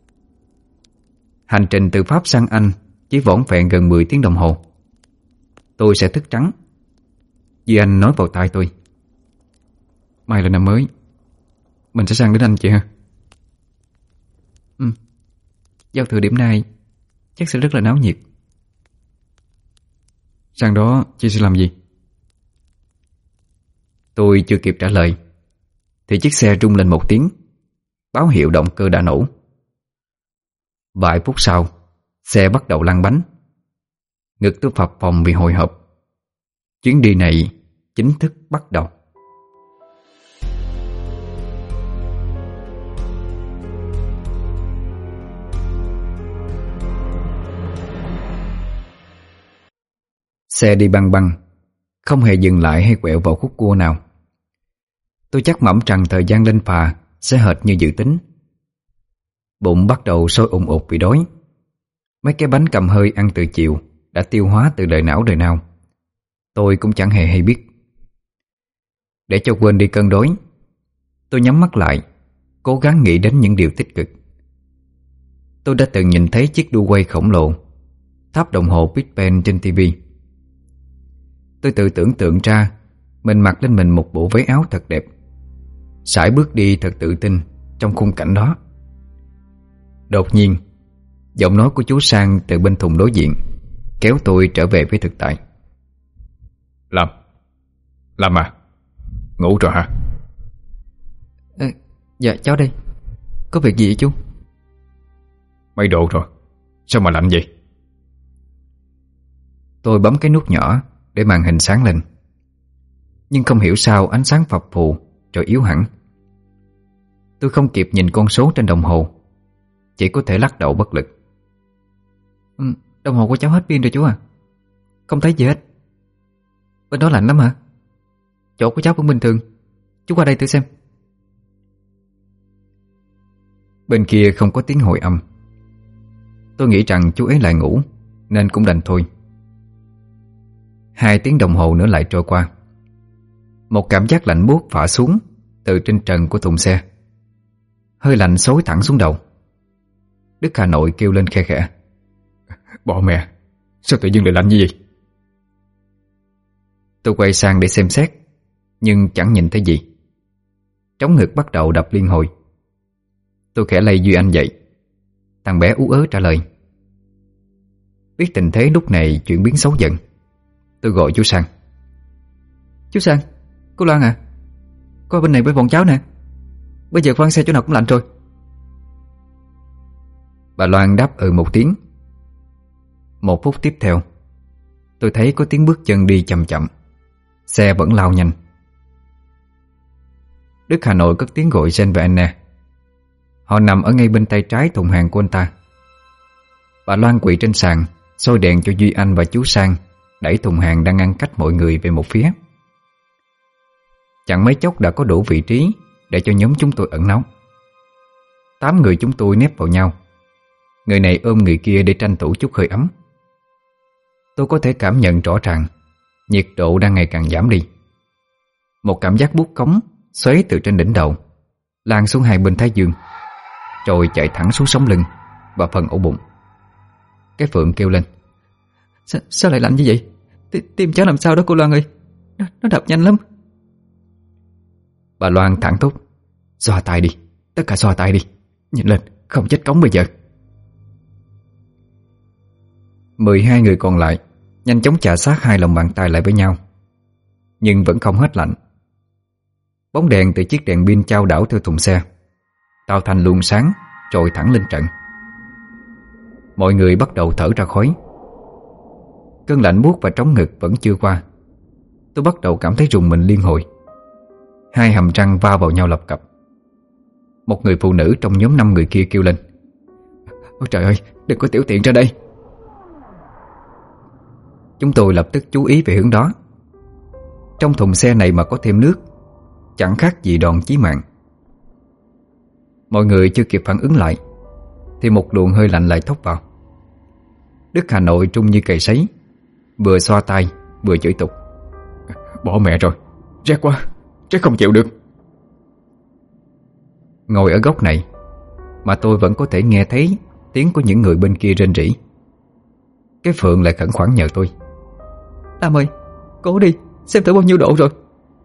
Hành trình từ Pháp sang Anh chỉ vỏn vẹn gần mười tiếng đồng hồ. Tôi sẽ thức trắng. Duy Anh nói vào tai tôi: "Mai là năm mới, mình sẽ sang đến Anh chị ha?" "Ừ, giao thừa điểm này chắc sẽ rất là náo nhiệt." "Sang đó chị sẽ làm gì?" Tôi chưa kịp trả lời thì chiếc xe rung lên một tiếng, báo hiệu động cơ đã nổ. Vài phút sau, xe bắt đầu lăn bánh. Ngực tôi phập phồng vì hồi hộp. Chuyến đi này chính thức bắt đầu. Xe đi băng băng, không hề dừng lại hay quẹo vào khúc cua nào. Tôi chắc mẩm rằng thời gian lên phà sẽ hệt như dự tính. Bụng bắt đầu sôi ùng ục vì đói. Mấy cái bánh cầm hơi ăn từ chiều đã tiêu hóa từ đời não đời nào. Tôi cũng chẳng hề hay biết. Để cho quên đi cơn đói, tôi nhắm mắt lại, cố gắng nghĩ đến những điều tích cực. Tôi đã từng nhìn thấy chiếc đu quay khổng lồ, tháp đồng hồ Big Ben trên ti vi. Tôi tự tưởng tượng ra mình mặc lên mình một bộ váy áo thật đẹp, sải bước đi thật tự tin trong khung cảnh đó. Đột nhiên, giọng nói của chú Sang từ bên thùng đối diện kéo tôi trở về với thực tại. Lâm, Lâm à, ngủ rồi hả?" À, dạ cháu đây. Có việc gì vậy chú? "Mấy độ rồi, sao mà lạnh vậy?" Tôi bấm cái nút nhỏ để màn hình sáng lên, nhưng không hiểu sao ánh sáng phập phù rồi yếu hẳn. Tôi không kịp nhìn con số trên đồng hồ, chỉ có thể lắc đầu bất lực. Ừ, đồng hồ của cháu hết pin rồi chú à. Không thấy gì hết. Bên đó lạnh lắm hả? Chỗ của cháu vẫn bình thường. Chú qua đây thử xem. Bên kia không có tiếng hồi âm. Tôi nghĩ rằng chú ấy lại ngủ nên cũng đành thôi. Hai tiếng đồng hồ nữa lại trôi qua. Một cảm giác lạnh buốt phả xuống từ trên trần của thùng xe. Hơi lạnh xối thẳng xuống đầu. Đức Hà Nội kêu lên khe khẽ: "Bỏ mẹ, sao tự dưng lại lạnh như vậy?" Tôi quay sang để xem xét, nhưng chẳng nhìn thấy gì. Trống ngực bắt đầu đập liên hồi. Tôi khẽ lay Duy Anh dậy. Thằng bé ú ớ trả lời. Biết tình thế lúc này chuyển biến xấu dần, tôi gọi chú Sang. "Chú Sang, cô Loan à, coi bên này với bọn cháu nè. Bây giờ khoan xe chỗ nào cũng lạnh rồi." Bà Loan đáp ừ một tiếng. Một phút tiếp theo, tôi thấy có tiếng bước chân đi chậm chậm. Xe vẫn lao nhanh. Đức Hà Nội cất tiếng gọi Jen và Anna. Họ nằm ở ngay bên tay trái thùng hàng của anh ta. Bà Loan quỳ trên sàn, soi đèn cho Duy Anh và chú Sang đẩy thùng hàng đang ngăn cách mọi người về một phía. Chẳng mấy chốc đã có đủ vị trí để cho nhóm chúng tôi ẩn náu. Tám người chúng tôi nép vào nhau, người này ôm người kia để tranh thủ chút hơi ấm. Tôi có thể cảm nhận rõ ràng Nhiệt độ đang ngày càng giảm đi. Một cảm giác buốt cống xoáy từ trên đỉnh đầu lan xuống hai bên thái dương, rồi chạy thẳng xuống sống lưng và phần ổ bụng. Cái Phượng kêu lên: Sa, Sao lại lạnh như vậy? T Tim cháu làm sao đó cô Loan ơi? Nó, nó đập nhanh lắm. Bà Loan thẳng thốt: Xoa tay đi, tất cả xoa tay đi. Nhìn lên, không chết cống bây giờ. Mười hai người còn lại nhanh chóng chà sát hai lòng bàn tay lại với nhau, nhưng vẫn không hết lạnh. Bóng đèn từ chiếc đèn pin chao đảo theo thùng xe, tạo thành luồng sáng trồi thẳng lên trận. Mọi người bắt đầu thở ra khói. Cơn lạnh buốt và trống ngực vẫn chưa qua. Tôi bắt đầu cảm thấy rùng mình liên hồi. Hai hàm răng va vào nhau lập cập. Một người phụ nữ trong nhóm năm người kia kêu lên: Ôi trời ơi, đừng có tiểu tiện ra đây. Chúng tôi lập tức chú ý về hướng đó. Trong thùng xe này mà có thêm nước, chẳng khác gì đòn chí mạng. Mọi người chưa kịp phản ứng lại thì một luồng hơi lạnh lại thốc vào. Đức Hà Nội trung như cày sấy, vừa xoa tay vừa chửi tục: Bỏ mẹ rồi, rét quá, rét không chịu được. Ngồi ở góc này mà tôi vẫn có thể nghe thấy tiếng của những người bên kia rên rỉ. Cái Phượng lại khẩn khoản nhờ tôi: Lam ơi, cố đi, xem thử bao nhiêu độ rồi.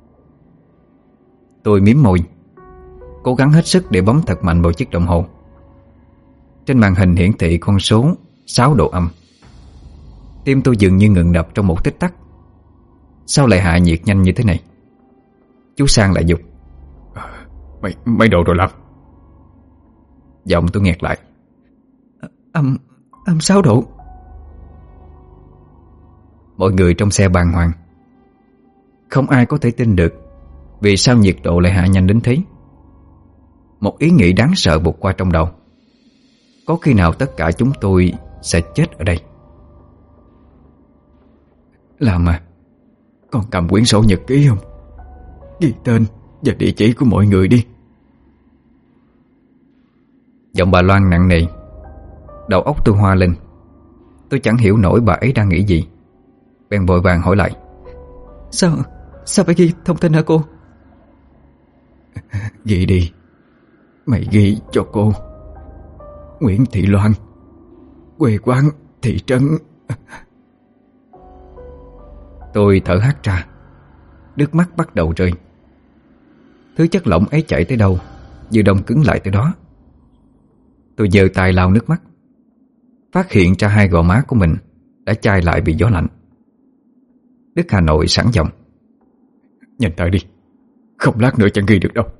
Tôi mím môi, cố gắng hết sức để bấm thật mạnh vào chiếc đồng hồ. Trên màn hình hiển thị con số sáu độ âm. Tim tôi dường như ngừng đập trong một tích tắc. Sao lại hạ nhiệt nhanh như thế này? Chú Sang lại dục: Mấy, mấy độ rồi Lâm? Giọng tôi nghẹt lại: Âm, âm sáu độ. Mọi người trong xe bàng hoàng. Không ai có thể tin được vì sao nhiệt độ lại hạ nhanh đến thế. Một ý nghĩ đáng sợ vụt qua trong đầu: có khi nào tất cả chúng tôi sẽ chết ở đây? Làm à, con cầm quyển sổ nhật ký không? Ghi tên và địa chỉ của mọi người đi. Giọng bà Loan nặng nề. Đầu óc tôi hoa lên. Tôi chẳng hiểu nổi bà ấy đang nghĩ gì, bèn vội vàng hỏi lại: Sao, sao phải ghi thông tin hả cô? Ghi đi. Mày ghi cho cô: Nguyễn Thị Loan, quê quán thị trấn. Tôi thở hắt ra, nước mắt bắt đầu rơi. Thứ chất lỏng ấy chảy tới đâu như đông cứng lại tới đó. Tôi giơ tay lau nước mắt, phát hiện ra hai gò má của mình đã chai lại vì gió lạnh. Đức Hà Nội sẵn giọng: Nhanh tay đi, không lát nữa chẳng ghi được đâu.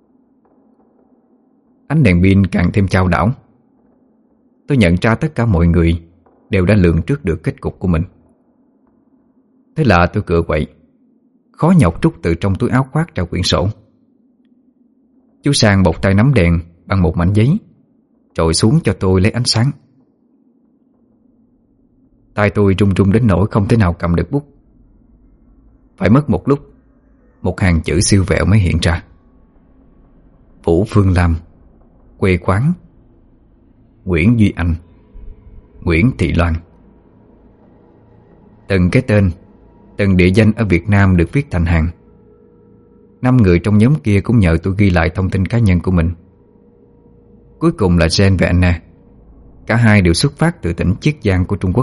Ánh đèn pin càng thêm chao đảo. Tôi nhận ra tất cả mọi người đều đã lường trước được kết cục của mình. Thế là tôi cựa quậy, khó nhọc trút từ trong túi áo khoác ra quyển sổ. Chú Sang bọc tay nắm đèn bằng một mảnh giấy, trội xuống cho tôi lấy ánh sáng. Tay tôi run run đến nỗi không thể nào cầm được bút. Phải mất một lúc, một hàng chữ siêu vẹo mới hiện ra: Vũ Phương Lam, quê quán Nguyễn Duy Anh, Nguyễn Thị Loan. Từng cái tên, từng địa danh ở Việt Nam được viết thành hàng. Năm người trong nhóm kia cũng nhờ tôi ghi lại thông tin cá nhân của mình. Cuối cùng là Jen và Anna. Cả hai đều xuất phát từ tỉnh Chiết Giang của Trung Quốc.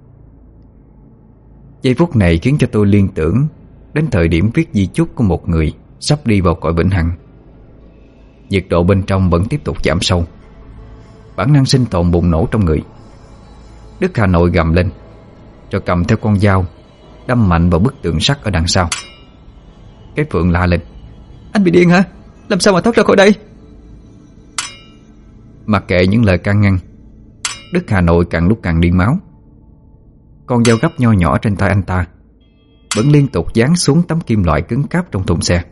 Giây phút này khiến cho tôi liên tưởng đến thời điểm viết di chúc của một người sắp đi vào cõi vĩnh hằng. Nhiệt độ bên trong vẫn tiếp tục giảm sâu. Bản năng sinh tồn bùng nổ trong người. Đức Hà Nội gầm lên, rồi cầm theo con dao đâm mạnh vào bức tường sắt ở đằng sau. Cái Phượng la lên: Anh bị điên hả? Làm sao mà thoát ra khỏi đây? Mặc kệ những lời can ngăn, Đức Hà Nội càng lúc càng điên máu. Con dao gấp nho nhỏ trên tay anh ta vẫn liên tục giáng xuống tấm kim loại cứng cáp trong thùng xe.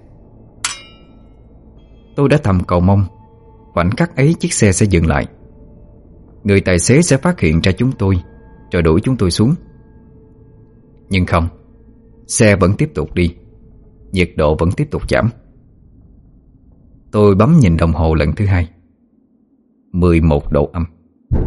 Tôi đã thầm cầu mong khoảnh khắc ấy chiếc xe sẽ dừng lại, người tài xế sẽ phát hiện ra chúng tôi rồi đuổi chúng tôi xuống. Nhưng không, xe vẫn tiếp tục đi, nhiệt độ vẫn tiếp tục giảm. Tôi bấm nhìn đồng hồ lần thứ hai. mười một độ âm.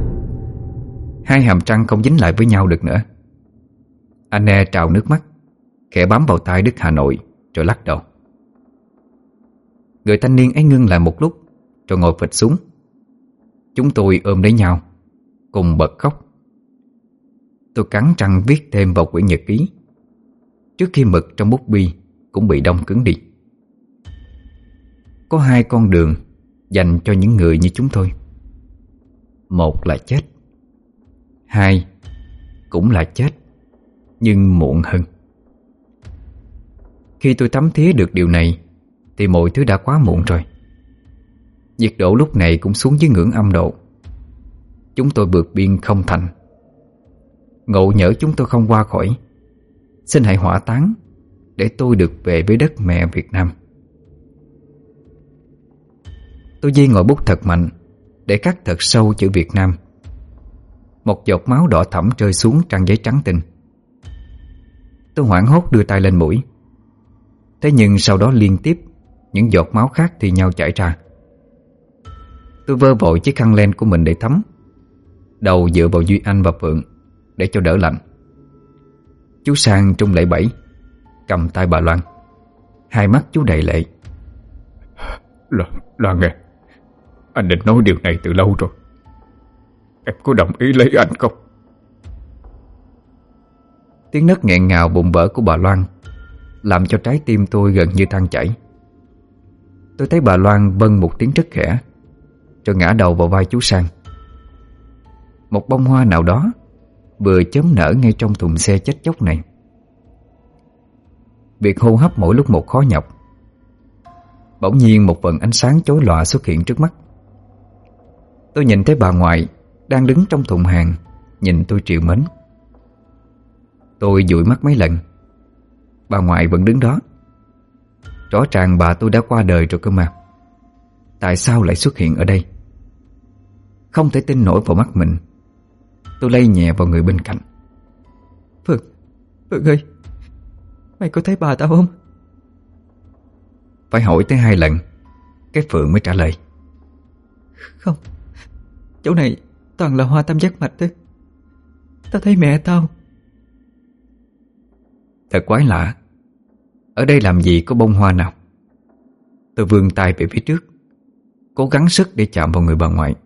Hai hàm răng không dính lại với nhau được nữa. Anne trào nước mắt, khẽ bám vào tay Đức Hà Nội rồi lắc đầu. Người thanh niên ấy ngưng lại một lúc rồi ngồi phịch xuống. Chúng tôi ôm lấy nhau, cùng bật khóc. Tôi cắn răng viết thêm vào quyển nhật ký, trước khi mực trong bút bi cũng bị đông cứng đi. Có hai con đường dành cho những người như chúng tôi. Một là chết, hai cũng là chết, nhưng muộn hơn. Khi tôi thấm thía được điều này thì mọi thứ đã quá muộn rồi. Nhiệt độ lúc này cũng xuống dưới ngưỡng âm độ. Chúng tôi vượt biên không thành. Ngộ nhỡ chúng tôi không qua khỏi, xin hãy hỏa táng để tôi được về với đất mẹ Việt Nam. Tôi giơ ngòi bút thật mạnh để khắc thật sâu chữ Việt Nam. Một giọt máu đỏ thẫm rơi xuống trang giấy trắng tinh. Tôi hoảng hốt đưa tay lên mũi. Thế nhưng sau đó liên tiếp những giọt máu khác thì nhau chảy ra. Tôi vơ vội chiếc khăn len của mình để thấm, đầu dựa vào Duy Anh và Phượng để cho đỡ lạnh. Chú Sang trung lẩy bẩy cầm tay bà Loan. Hai mắt chú đầy lệ. Loan, Loan nghe, anh định nói điều này từ lâu rồi. Em có đồng ý lấy anh không? Tiếng nấc nghẹn ngào bụng bở của bà Loan làm cho trái tim tôi gần như tan chảy. Tôi thấy bà Loan vâng một tiếng rất khẽ, rồi ngã đầu vào vai chú Sang. Một bông hoa nào đó vừa chớm nở ngay trong thùng xe chết chóc này. Việc hô hấp mỗi lúc một khó nhọc. Bỗng nhiên một vầng ánh sáng chói lòa xuất hiện trước mắt. Tôi nhìn thấy bà ngoại đang đứng trong thùng hàng, nhìn tôi trìu mến. Tôi dụi mắt mấy lần. Bà ngoại vẫn đứng đó. Rõ ràng bà tôi đã qua đời rồi cơ mà. Tại sao lại xuất hiện ở đây? Không thể tin nổi vào mắt mình. Tôi lay nhẹ vào người bên cạnh. Phượng, Phượng ơi, mày có thấy bà tao không? Phải hỏi tới hai lần cái Phượng mới trả lời. Không, chỗ này toàn là hoa tam giác mạch thôi. Tao thấy mẹ tao. Thật quái lạ. Ở đây làm gì có bông hoa nào? Tôi vươn tay về phía trước, cố gắng sức để chạm vào người bà ngoại.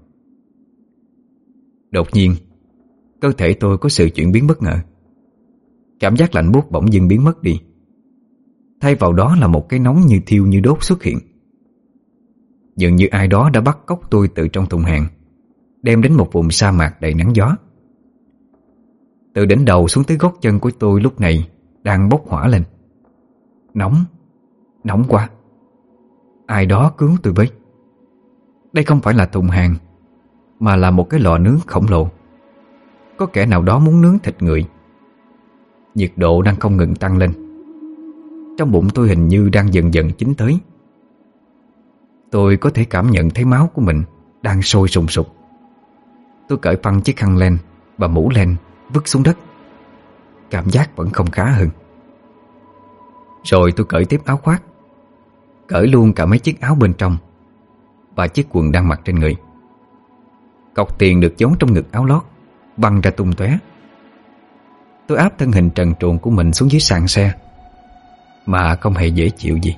Đột nhiên cơ thể tôi có sự chuyển biến bất ngờ. Cảm giác lạnh buốt bỗng dưng biến mất đi. Thay vào đó là một cái nóng như thiêu như đốt xuất hiện. Dường như ai đó đã bắt cóc tôi từ trong thùng hàng, đem đến một vùng sa mạc đầy nắng gió. Từ đỉnh đầu xuống tới gót chân của tôi lúc này đang bốc hỏa lên. Nóng, nóng quá. Ai đó cứu tôi với. Đây không phải là thùng hàng, mà là một cái lò nướng khổng lồ. Có kẻ nào đó muốn nướng thịt người. Nhiệt độ đang không ngừng tăng lên. Trong bụng tôi hình như đang dần dần chín tới. Tôi có thể cảm nhận thấy máu của mình đang sôi sùng sục. Tôi cởi phăng chiếc khăn len và mũ len vứt xuống đất. Cảm giác vẫn không khá hơn. Rồi tôi cởi tiếp áo khoác, cởi luôn cả mấy chiếc áo bên trong và chiếc quần đang mặc trên người. Cọc tiền được giấu trong ngực áo lót văng ra tung tóe. Tôi áp thân hình trần truồng của mình xuống dưới sàn xe mà không hề dễ chịu gì.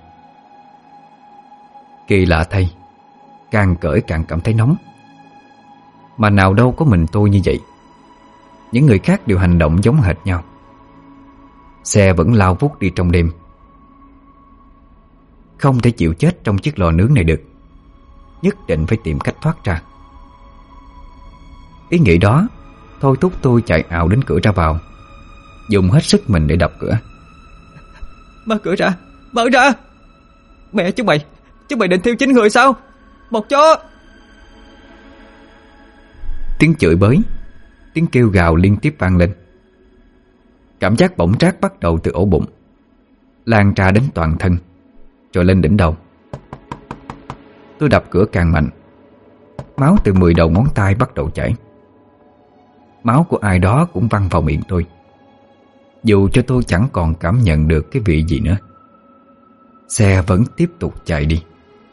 Kỳ lạ thay, càng cởi càng cảm thấy nóng. Mà nào đâu có mình tôi như vậy. Những người khác đều hành động giống hệt nhau. Xe vẫn lao vút đi trong đêm. Không thể chịu chết trong chiếc lò nướng này được. Nhất định phải tìm cách thoát ra. Ý nghĩ đó thôi thúc tôi chạy ào đến cửa ra vào, dùng hết sức mình để đập cửa. Mở cửa ra, mở ra. Mẹ chúng mày, chúng mày định thiêu chín người sao? Một chó. Tiếng chửi bới, tiếng kêu gào liên tiếp vang lên. Cảm giác bỏng rát bắt đầu từ ổ bụng, lan ra đến toàn thân, rồi lên đỉnh đầu. Tôi đập cửa càng mạnh. Máu từ mười đầu ngón tay bắt đầu chảy. Máu của ai đó cũng văng vào miệng tôi, dù cho tôi chẳng còn cảm nhận được cái vị gì nữa. Xe vẫn tiếp tục chạy đi.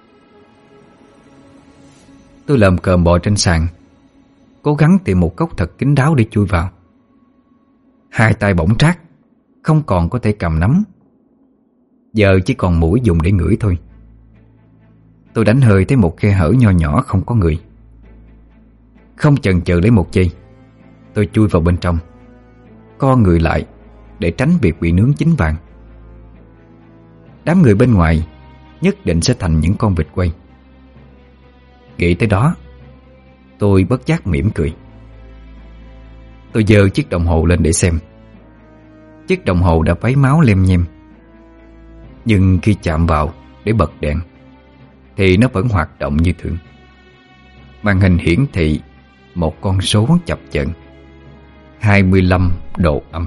Tôi lồm cồm bò trên sàn, cố gắng tìm một góc thật kín đáo để chui vào. Hai tay bỗng rát, không còn có thể cầm nắm, giờ chỉ còn mũi dùng để ngửi thôi. Tôi đánh hơi tới một khe hở nho nhỏ không có người. Không chần chừ lấy một giây, tôi chui vào bên trong, co người lại để tránh việc bị nướng chín vàng. Đám người bên ngoài nhất định sẽ thành những con vịt quay. Nghĩ tới đó, tôi bất giác mỉm cười. Tôi giơ chiếc đồng hồ lên để xem. Chiếc đồng hồ đã vấy máu lem nhem, nhưng khi chạm vào để bật đèn thì nó vẫn hoạt động như thường. Màn hình hiển thị một con số chập chờn hai mươi lăm độ âm.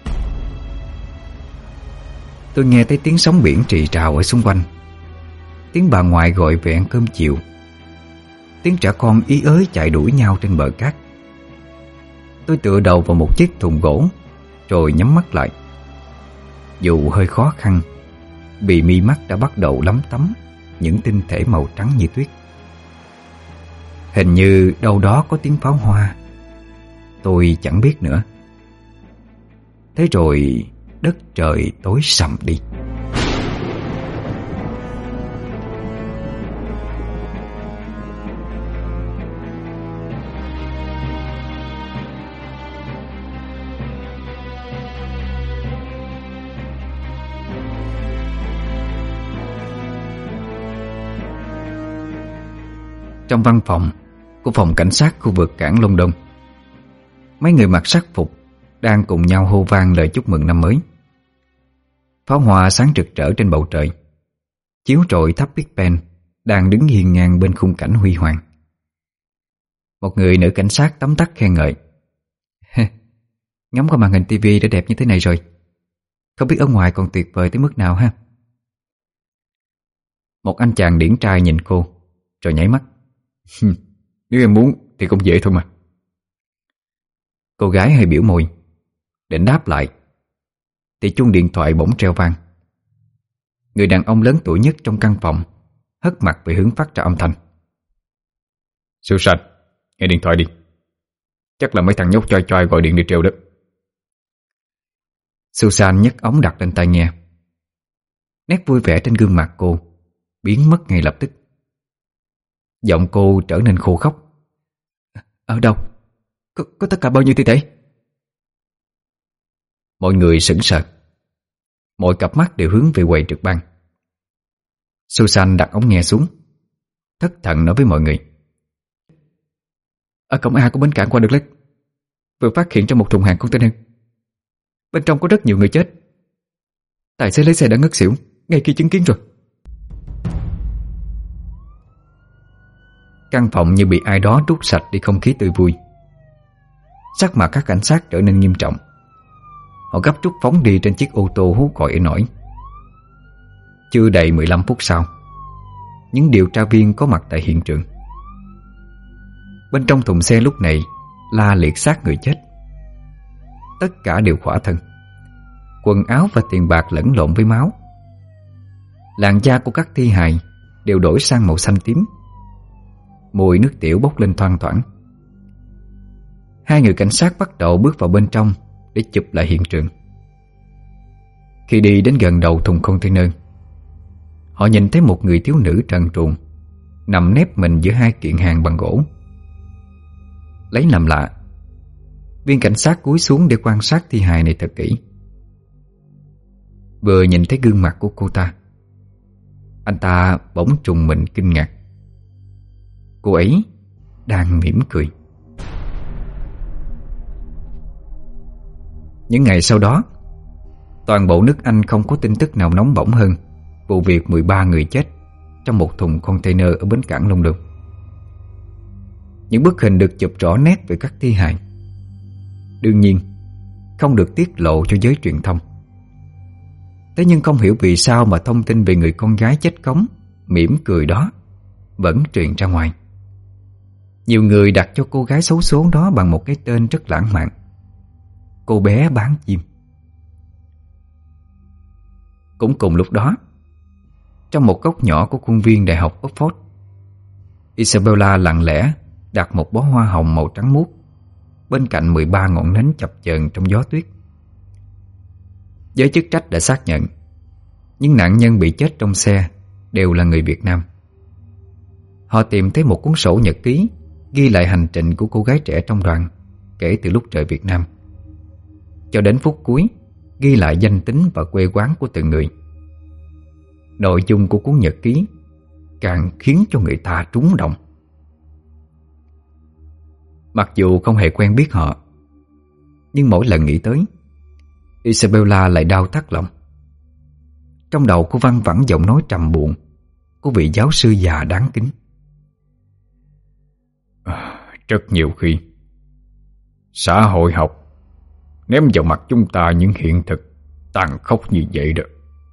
Tôi nghe thấy tiếng sóng biển rì rào ở xung quanh, tiếng bà ngoại gọi về ăn cơm chiều, tiếng trẻ con ý ới chạy đuổi nhau trên bờ cát. Tôi tựa đầu vào một chiếc thùng gỗ rồi nhắm mắt lại. Dù hơi khó khăn vì mi mắt đã bắt đầu lấm tấm những tinh thể màu trắng như tuyết. Hình như đâu đó có tiếng pháo hoa, tôi chẳng biết nữa. Thế rồi đất trời tối sầm đi. Trong văn phòng của phòng cảnh sát khu vực cảng Long Đông, mấy người mặc sắc phục đang cùng nhau hô vang lời chúc mừng năm mới. Pháo hoa sáng rực rỡ trên bầu trời, chiếu rọi tháp Big Ben đang đứng hiên ngang bên khung cảnh huy hoàng. Một người nữ cảnh sát tấm tắc khen ngợi: ngắm qua màn hình tivi đã đẹp như thế này rồi, không biết ở ngoài còn tuyệt vời tới mức nào ha. Một anh chàng điển trai nhìn cô rồi nháy mắt: nếu em muốn thì cũng dễ thôi mà. Cô gái hơi biểu môi định đáp lại thì chuông điện thoại bỗng reo vang. Người đàn ông lớn tuổi nhất trong căn phòng hất mặt về hướng phát ra âm thanh. Susan, nghe điện thoại đi. Chắc là mấy thằng nhóc choi choi gọi điện đi trêu đó. Susan nhấc ống đặt lên tai nghe. Nét vui vẻ trên gương mặt cô biến mất ngay lập tức. Giọng cô trở nên khô khốc. Ở đâu? Có, có tất cả bao nhiêu thi thể? Mọi người sững sờ. Mọi cặp mắt đều hướng về quầy trực ban. Susan đặt ống nghe xuống, thất thần nói với mọi người: ở cổng A của bến cảng qua Đường Lách vừa phát hiện trong một thùng hàng container, bên trong có rất nhiều người chết. Tài xế lấy xe đã ngất xỉu ngay khi chứng kiến rồi. Căn phòng như bị ai đó trút sạch đi không khí tươi vui. Sắc mặt các cảnh sát trở nên nghiêm trọng. Họ gấp rút phóng đi trên chiếc ô tô hú còi inh ỏi. Chưa đầy mười lăm phút sau, những điều tra viên có mặt tại hiện trường. Bên trong thùng xe lúc này la liệt xác người chết. Tất cả đều khỏa thân, quần áo và tiền bạc lẫn lộn với máu. Làn da của các thi hài đều đổi sang màu xanh tím. Mùi nước tiểu bốc lên thoang thoảng. Hai người cảnh sát bắt đầu bước vào bên trong để chụp lại hiện trường. Khi đi đến gần đầu thùng container, họ nhìn thấy một người thiếu nữ trần truồng nằm nép mình giữa hai kiện hàng bằng gỗ. Lấy làm lạ, viên cảnh sát cúi xuống để quan sát thi hài này thật kỹ. Vừa nhìn thấy gương mặt của cô ta, anh ta bỗng trùng mình kinh ngạc. Cô ấy đang mỉm cười. Những ngày sau đó, toàn bộ nước Anh không có tin tức nào nóng bỏng hơn vụ việc mười ba người chết trong một thùng container ở bến cảng Long Đường. Những bức hình được chụp rõ nét về các thi hài, đương nhiên không được tiết lộ cho giới truyền thông. Thế nhưng không hiểu vì sao mà thông tin về người con gái chết cóng mỉm cười đó vẫn truyền ra ngoài. Nhiều người đặt cho cô gái xấu số đó bằng một cái tên rất lãng mạn: cô bé bán chim. Cũng cùng lúc đó, trong một góc nhỏ của khuôn viên Đại học Oxford, Isabella lặng lẽ đặt một bó hoa hồng màu trắng muốt bên cạnh mười ba ngọn nến chập chờn trong gió tuyết. Giới chức trách đã xác nhận những nạn nhân bị chết trong xe đều là người Việt Nam. Họ tìm thấy một cuốn sổ nhật ký ghi lại hành trình của cô gái trẻ trong đoàn kể từ lúc rời Việt Nam cho đến phút cuối, ghi lại danh tính và quê quán của từng người. Nội dung của cuốn nhật ký càng khiến cho người ta trúng động. Mặc dù không hề quen biết họ, nhưng mỗi lần nghĩ tới, Isabella lại đau thắt lòng. Trong đầu cô văng vẳng giọng nói trầm buồn của vị giáo sư già đáng kính. Rất nhiều khi xã hội học ném vào mặt chúng ta những hiện thực tàn khốc như vậy đó.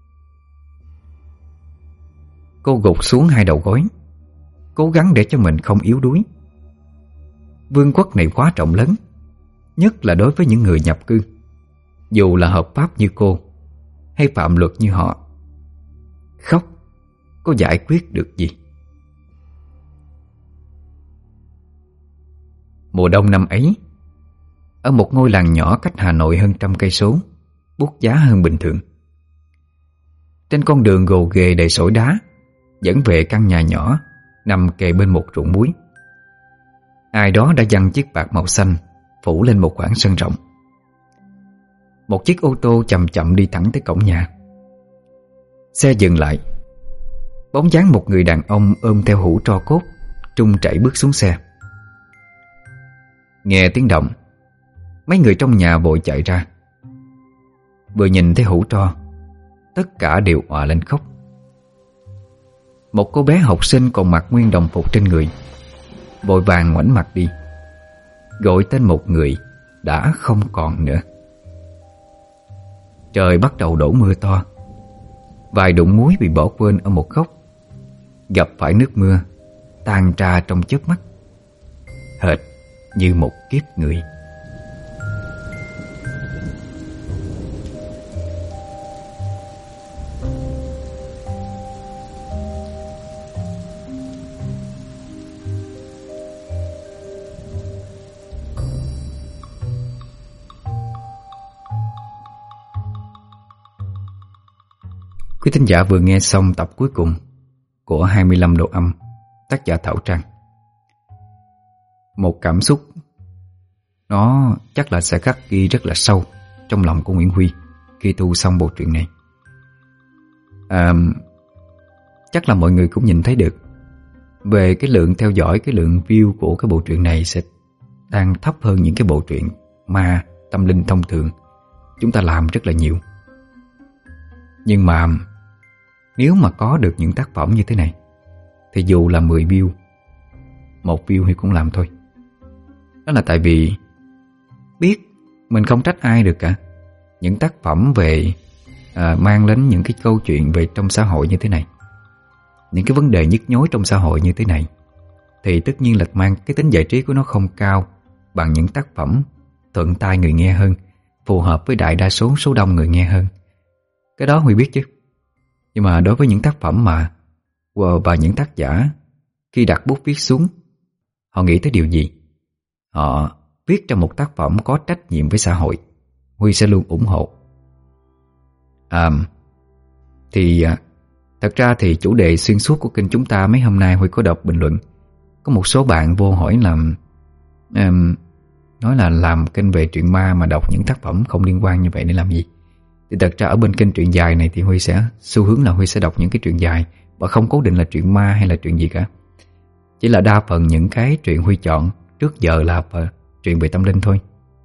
Cô gục xuống hai đầu gối, cố gắng để cho mình không yếu đuối. Vương quốc này quá rộng lớn, nhất là đối với những người nhập cư, dù là hợp pháp như cô hay phạm luật như họ. Khóc có giải quyết được gì? Mùa đông năm ấy, ở một ngôi làng nhỏ cách Hà Nội hơn trăm cây số, buốt giá hơn bình thường. Trên con đường gồ ghề đầy sỏi đá dẫn về căn nhà nhỏ nằm kề bên một ruộng muối. Ai đó đã giăng chiếc bạt màu xanh phủ lên một khoảng sân rộng. Một chiếc ô tô chậm chậm đi thẳng tới cổng nhà. Xe dừng lại. Bóng dáng một người đàn ông ôm theo hũ tro cốt trung chảy bước xuống xe. Nghe tiếng động, mấy người trong nhà vội chạy ra. Vừa nhìn thấy hũ tro, tất cả đều òa lên khóc. Một cô bé học sinh còn mặc nguyên đồng phục trên người vội vàng ngoảnh mặt đi, gọi tên một người đã không còn nữa. Trời bắt đầu đổ mưa to. Vài đụng muối bị bỏ quên ở một góc gặp phải nước mưa tan ra trong chớp mắt, hệt như một kiếp người. Quý thính giả vừa nghe xong tập cuối cùng của hai mươi lăm độ âm, tác giả Thảo Trang. Một cảm xúc nó chắc là sẽ khắc ghi rất là sâu trong lòng của Nguyễn Huy khi thu xong bộ truyện này. à, Chắc là mọi người cũng nhìn thấy được về cái lượng theo dõi, cái lượng view của cái bộ truyện này sẽ đang thấp hơn những cái bộ truyện ma tâm linh thông thường chúng ta làm rất là nhiều. Nhưng mà nếu mà có được những tác phẩm như thế này thì dù là mười view, một view thì cũng làm thôi. Đó là tại vì biết mình không trách ai được cả. Những tác phẩm về à, mang đến những cái câu chuyện về trong xã hội như thế này, những cái vấn đề nhức nhối trong xã hội như thế này, thì tất nhiên là mang cái tính giải trí của nó không cao bằng những tác phẩm thuận tai người nghe hơn, phù hợp với đại đa số số đông người nghe hơn. Cái đó Huy biết chứ. Nhưng mà đối với những tác phẩm mà và những tác giả khi đặt bút viết xuống, họ nghĩ tới điều gì? Họ viết ra một tác phẩm có trách nhiệm với xã hội, Huy sẽ luôn ủng hộ. à, Thì thật ra thì chủ đề xuyên suốt của kênh chúng ta mấy hôm nay Huy có đọc bình luận. Có một số bạn vô hỏi là um, nói là làm kênh về truyện ma mà đọc những tác phẩm không liên quan như vậy để làm gì. Thì thật ra ở bên kênh truyện dài này thì Huy sẽ xu hướng là Huy sẽ đọc những cái truyện dài và không cố định là truyện ma hay là truyện gì cả. Chỉ là đa phần những cái truyện Huy chọn trước giờ là truyện về tâm linh thôi.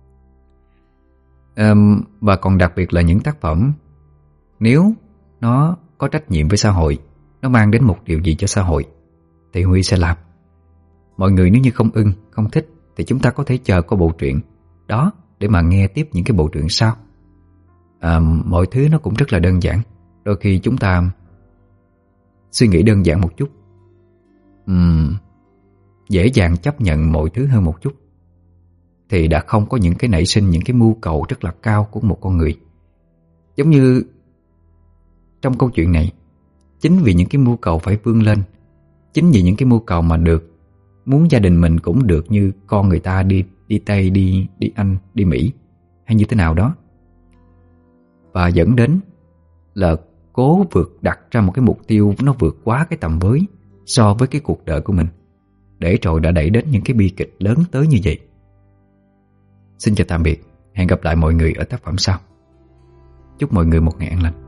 um, Và còn đặc biệt là những tác phẩm nếu nó có trách nhiệm với xã hội, nó mang đến một điều gì cho xã hội thì Huy sẽ làm. Mọi người nếu như không ưng, không thích thì chúng ta có thể chờ có bộ truyện đó để mà nghe tiếp những cái bộ truyện sau. à, Mọi thứ nó cũng rất là đơn giản. Đôi khi chúng ta suy nghĩ đơn giản một chút, uhm, dễ dàng chấp nhận mọi thứ hơn một chút, thì đã không có những cái nảy sinh những cái mưu cầu rất là cao của một con người. Giống như trong câu chuyện này, chính vì những cái mưu cầu phải vươn lên, chính vì những cái mưu cầu mà được, muốn gia đình mình cũng được như con người ta đi đi Tây, đi đi Anh, đi Mỹ hay như thế nào đó. và dẫn đến là cố vượt đặt ra một cái mục tiêu nó vượt quá cái tầm với so với cái cuộc đời của mình, để rồi đã đẩy đến những cái bi kịch lớn tới như vậy. Xin chào tạm biệt, hẹn gặp lại mọi người ở tác phẩm sau. Chúc mọi người một ngày an lành.